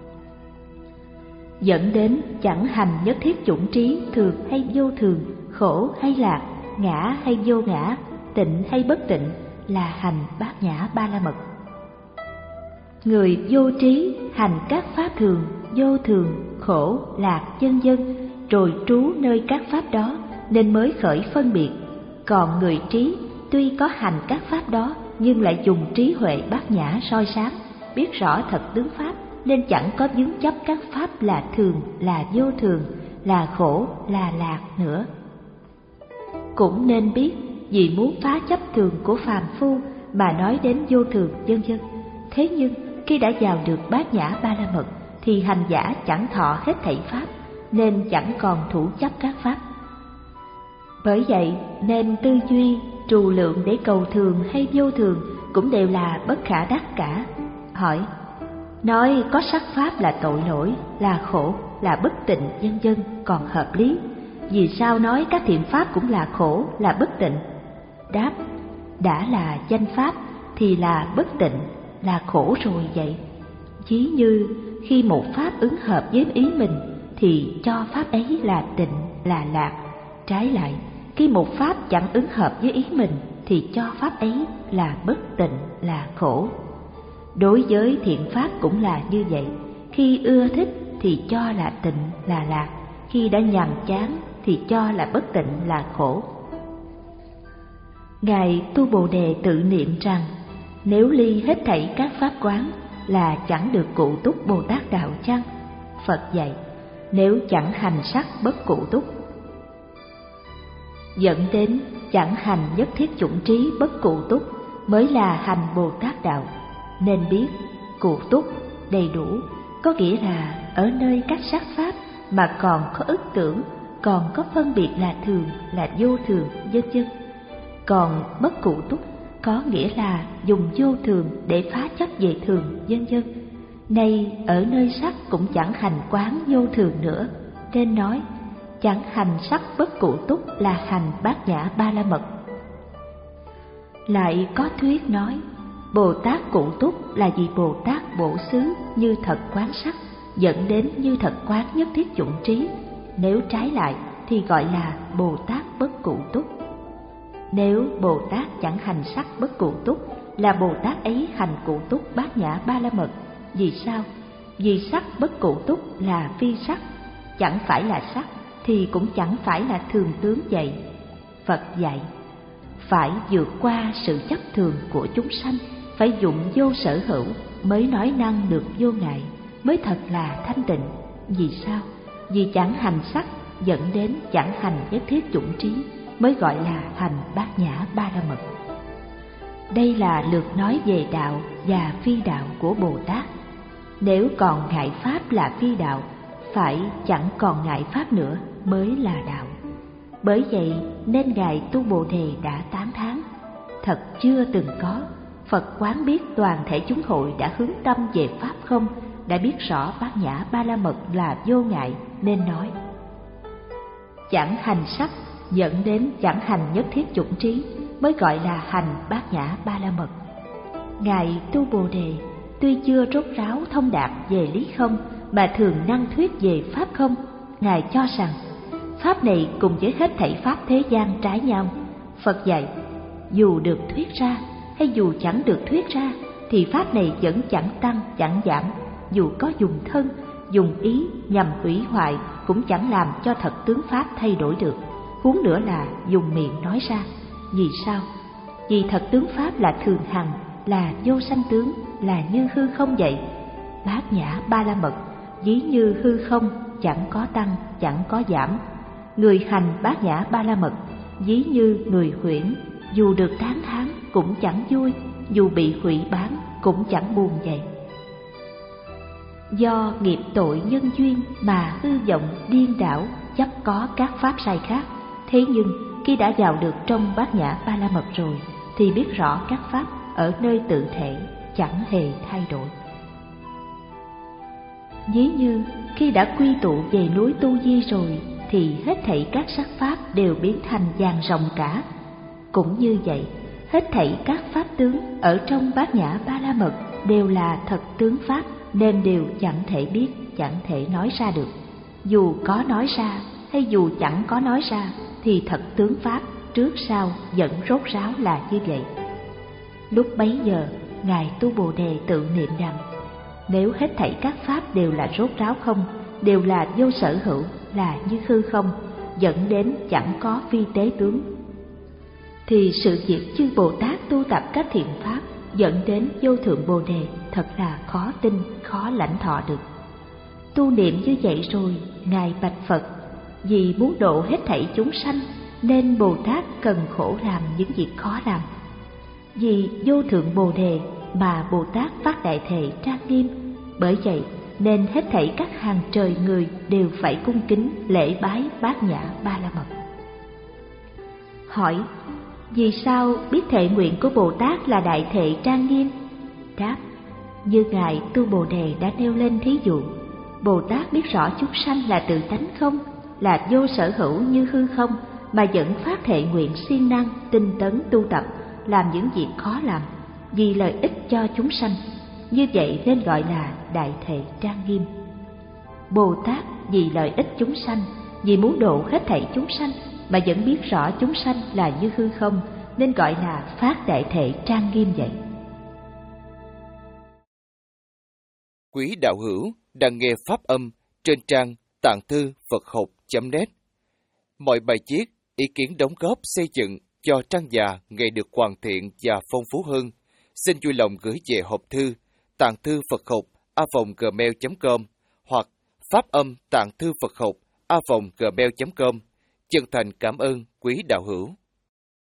Dẫn đến chẳng hành nhất thiết chủng trí thường hay vô thường, khổ hay lạc, ngã hay vô ngã, tịnh hay bất tịnh, là hành Bát Nhã Ba La Mật. Người vô trí hành các pháp thường, vô thường, khổ, lạc, vân vân, rồi trú nơi các pháp đó nên mới khởi phân biệt. Còn người trí tuy có hành các pháp đó nhưng lại dùng trí huệ bát nhã soi sáng, biết rõ thật tướng pháp, nên chẳng có vướng chấp các pháp là thường, là vô thường, là khổ, là lạc nữa. Cũng nên biết, vì muốn phá chấp thường của phàm phu mà nói đến vô thường vân vân. Thế nhưng khi đã vào được Bát Nhã Ba La Mật thì hành giả chẳng thọ hết thảy pháp, nên chẳng còn thủ chấp các pháp. Bởi vậy nên tư duy trù lượng để cầu thường hay vô thường cũng đều là bất khả đắc cả. Hỏi: nói có sắc pháp là tội lỗi, là khổ, là bất tịnh vân vân còn hợp lý, vì sao nói các thiện pháp cũng là khổ, là bất tịnh? Đáp: đã là danh pháp thì là bất tịnh, là khổ rồi vậy. Ví như khi một pháp ứng hợp với ý mình thì cho pháp ấy là tịnh, là lạc. Trái lại, khi một pháp chẳng ứng hợp với ý mình thì cho pháp ấy là bất tịnh, là khổ. Đối với thiện pháp cũng là như vậy, khi ưa thích thì cho là tịnh, là lạc, khi đã nhàm chán thì cho là bất tịnh, là khổ. Ngài Tu Bồ Đề tự niệm rằng nếu ly hết thảy các pháp quán là chẳng được cụ túc Bồ Tát đạo chăng? Phật dạy: nếu chẳng hành sắc bất cụ túc. Dẫn đến chẳng hành nhất thiết chủng trí bất cụ túc mới là hành Bồ Tát đạo. Nên biết cụ túc đầy đủ có nghĩa là ở nơi các sắc pháp mà còn có ức tưởng, còn có phân biệt là thường, là vô thường vân vân. Còn bất cụ túc có nghĩa là dùng vô thường để phá chấp về thường vân vân. Nay ở nơi sắc cũng chẳng hành quán vô thường nữa, nên nói chẳng hành sắc bất cụ túc là hành bát nhã ba la mật. Lại có thuyết nói Bồ Tát cụ túc là vì Bồ Tát bổ xứ như thật quán sắc, dẫn đến như thật quán nhất thiết chủng trí. Nếu trái lại thì gọi là Bồ Tát bất cụ túc. Nếu Bồ Tát chẳng hành sắc bất cụ túc là Bồ Tát ấy hành cụ túc bát nhã ba la mật. Vì sao? Vì sắc bất cụ túc là phi sắc, chẳng phải là sắc thì cũng chẳng phải là thường tướng vậy. Phật dạy phải vượt qua sự chấp thường của chúng sanh, phải dụng vô sở hữu mới nói năng được vô ngại, mới thật là thanh tịnh. Vì sao? Vì chẳng hành sắc dẫn đến chẳng hành nhất thiết chủng trí, mới gọi là hành bát nhã ba la mật. Đây là lượt nói về đạo và phi đạo của Bồ Tát. Nếu còn ngại pháp là phi đạo, phải chẳng còn ngại pháp nữa mới là đạo. Bởi vậy nên Ngài Tu Bồ Đề đã tán thán: thật chưa từng có, Phật quán biết toàn thể chúng hội đã hướng tâm về pháp không, đã biết rõ bát nhã ba la mật là vô ngại, nên nói chẳng hành sắc dẫn đến chẳng hành nhất thiết chủng trí, mới gọi là hành bát nhã ba la mật. Ngài Tu Bồ Đề tuy chưa rốt ráo thông đạt về lý không, mà thường năng thuyết về pháp không. Ngài cho rằng pháp này cùng với hết thảy pháp thế gian trái nhau. Phật dạy dù được thuyết ra hay dù chẳng được thuyết ra thì pháp này vẫn chẳng tăng chẳng giảm. Dù có dùng thân, dùng ý nhằm hủy hoại cũng chẳng làm cho thật tướng pháp thay đổi được, huống nữa là dùng miệng nói ra. Vì sao? Vì thật tướng pháp là thường hằng, là vô sanh tướng, là như hư không vậy. Bát nhã ba la mật ví như hư không, chẳng có tăng chẳng có giảm. Người hành bát nhã ba la mật ví như người huyễn, dù được tán thán cũng chẳng vui, dù bị hủy bán cũng chẳng buồn vậy. Do nghiệp tội nhân duyên mà hư vọng điên đảo, chấp có các pháp sai khác. Thế nhưng khi đã vào được trong bát nhã ba la mật rồi thì biết rõ các pháp ở nơi tự thể chẳng hề thay đổi. Ví như khi đã quy tụ về núi Tu Di rồi thì hết thảy các sắc pháp đều biến thành vàng ròng cả. Cũng như vậy, hết thảy các pháp tướng ở trong bát nhã ba la mật đều là thật tướng pháp, nên đều chẳng thể biết, chẳng thể nói ra được. Dù có nói ra hay dù chẳng có nói ra thì thật tướng pháp trước sau vẫn rốt ráo là như vậy. Lúc bấy giờ Ngài Tu Bồ Đề tự niệm rằng nếu hết thảy các pháp đều là rốt ráo không, đều là vô sở hữu, là như hư không, dẫn đến chẳng có phi tế tướng, thì sự việc chư Bồ Tát tu tập các thiện pháp dẫn đến vô thượng Bồ Đề thật là khó tin, khó lãnh thọ được. Tu niệm như vậy rồi, Ngài bạch Phật: vì muốn độ hết thảy chúng sanh nên Bồ Tát cần khổ làm những việc khó làm. Vì vô thượng Bồ Đề mà Bồ Tát phát đại thệ trang nghiêm, bởi vậy nên hết thảy các hàng trời người đều phải cung kính lễ bái bát nhã ba la mật. Hỏi: vì sao biết thệ nguyện của Bồ Tát là đại thệ trang nghiêm? Đáp: như Ngài Tu Bồ Đề đã nêu lên thí dụ, Bồ Tát biết rõ chúng sanh là tự tánh không, là vô sở hữu như hư không, mà vẫn phát thệ nguyện siêng năng tinh tấn tu tập, làm những việc khó làm vì lợi ích cho chúng sanh. Như vậy nên gọi là đại thệ trang nghiêm. Bồ Tát vì lợi ích chúng sanh, vì muốn độ hết thảy chúng sanh mà vẫn biết rõ chúng sanh là như hư không, nên gọi là phát đại thệ trang nghiêm vậy. Quý đạo hữu đang nghe pháp âm trên trang tạng thư Phật học chấm net. Mọi bài viết, ý kiến đóng góp xây dựng cho trang già ngày được hoàn thiện và phong phú hơn, xin vui lòng gửi về hộp thư tạng thư Phật học a vòng gmail chấm com hoặc pháp âm tạng thư Phật học a vòng gmail chấm com. Chân thành cảm ơn quý đạo hữu.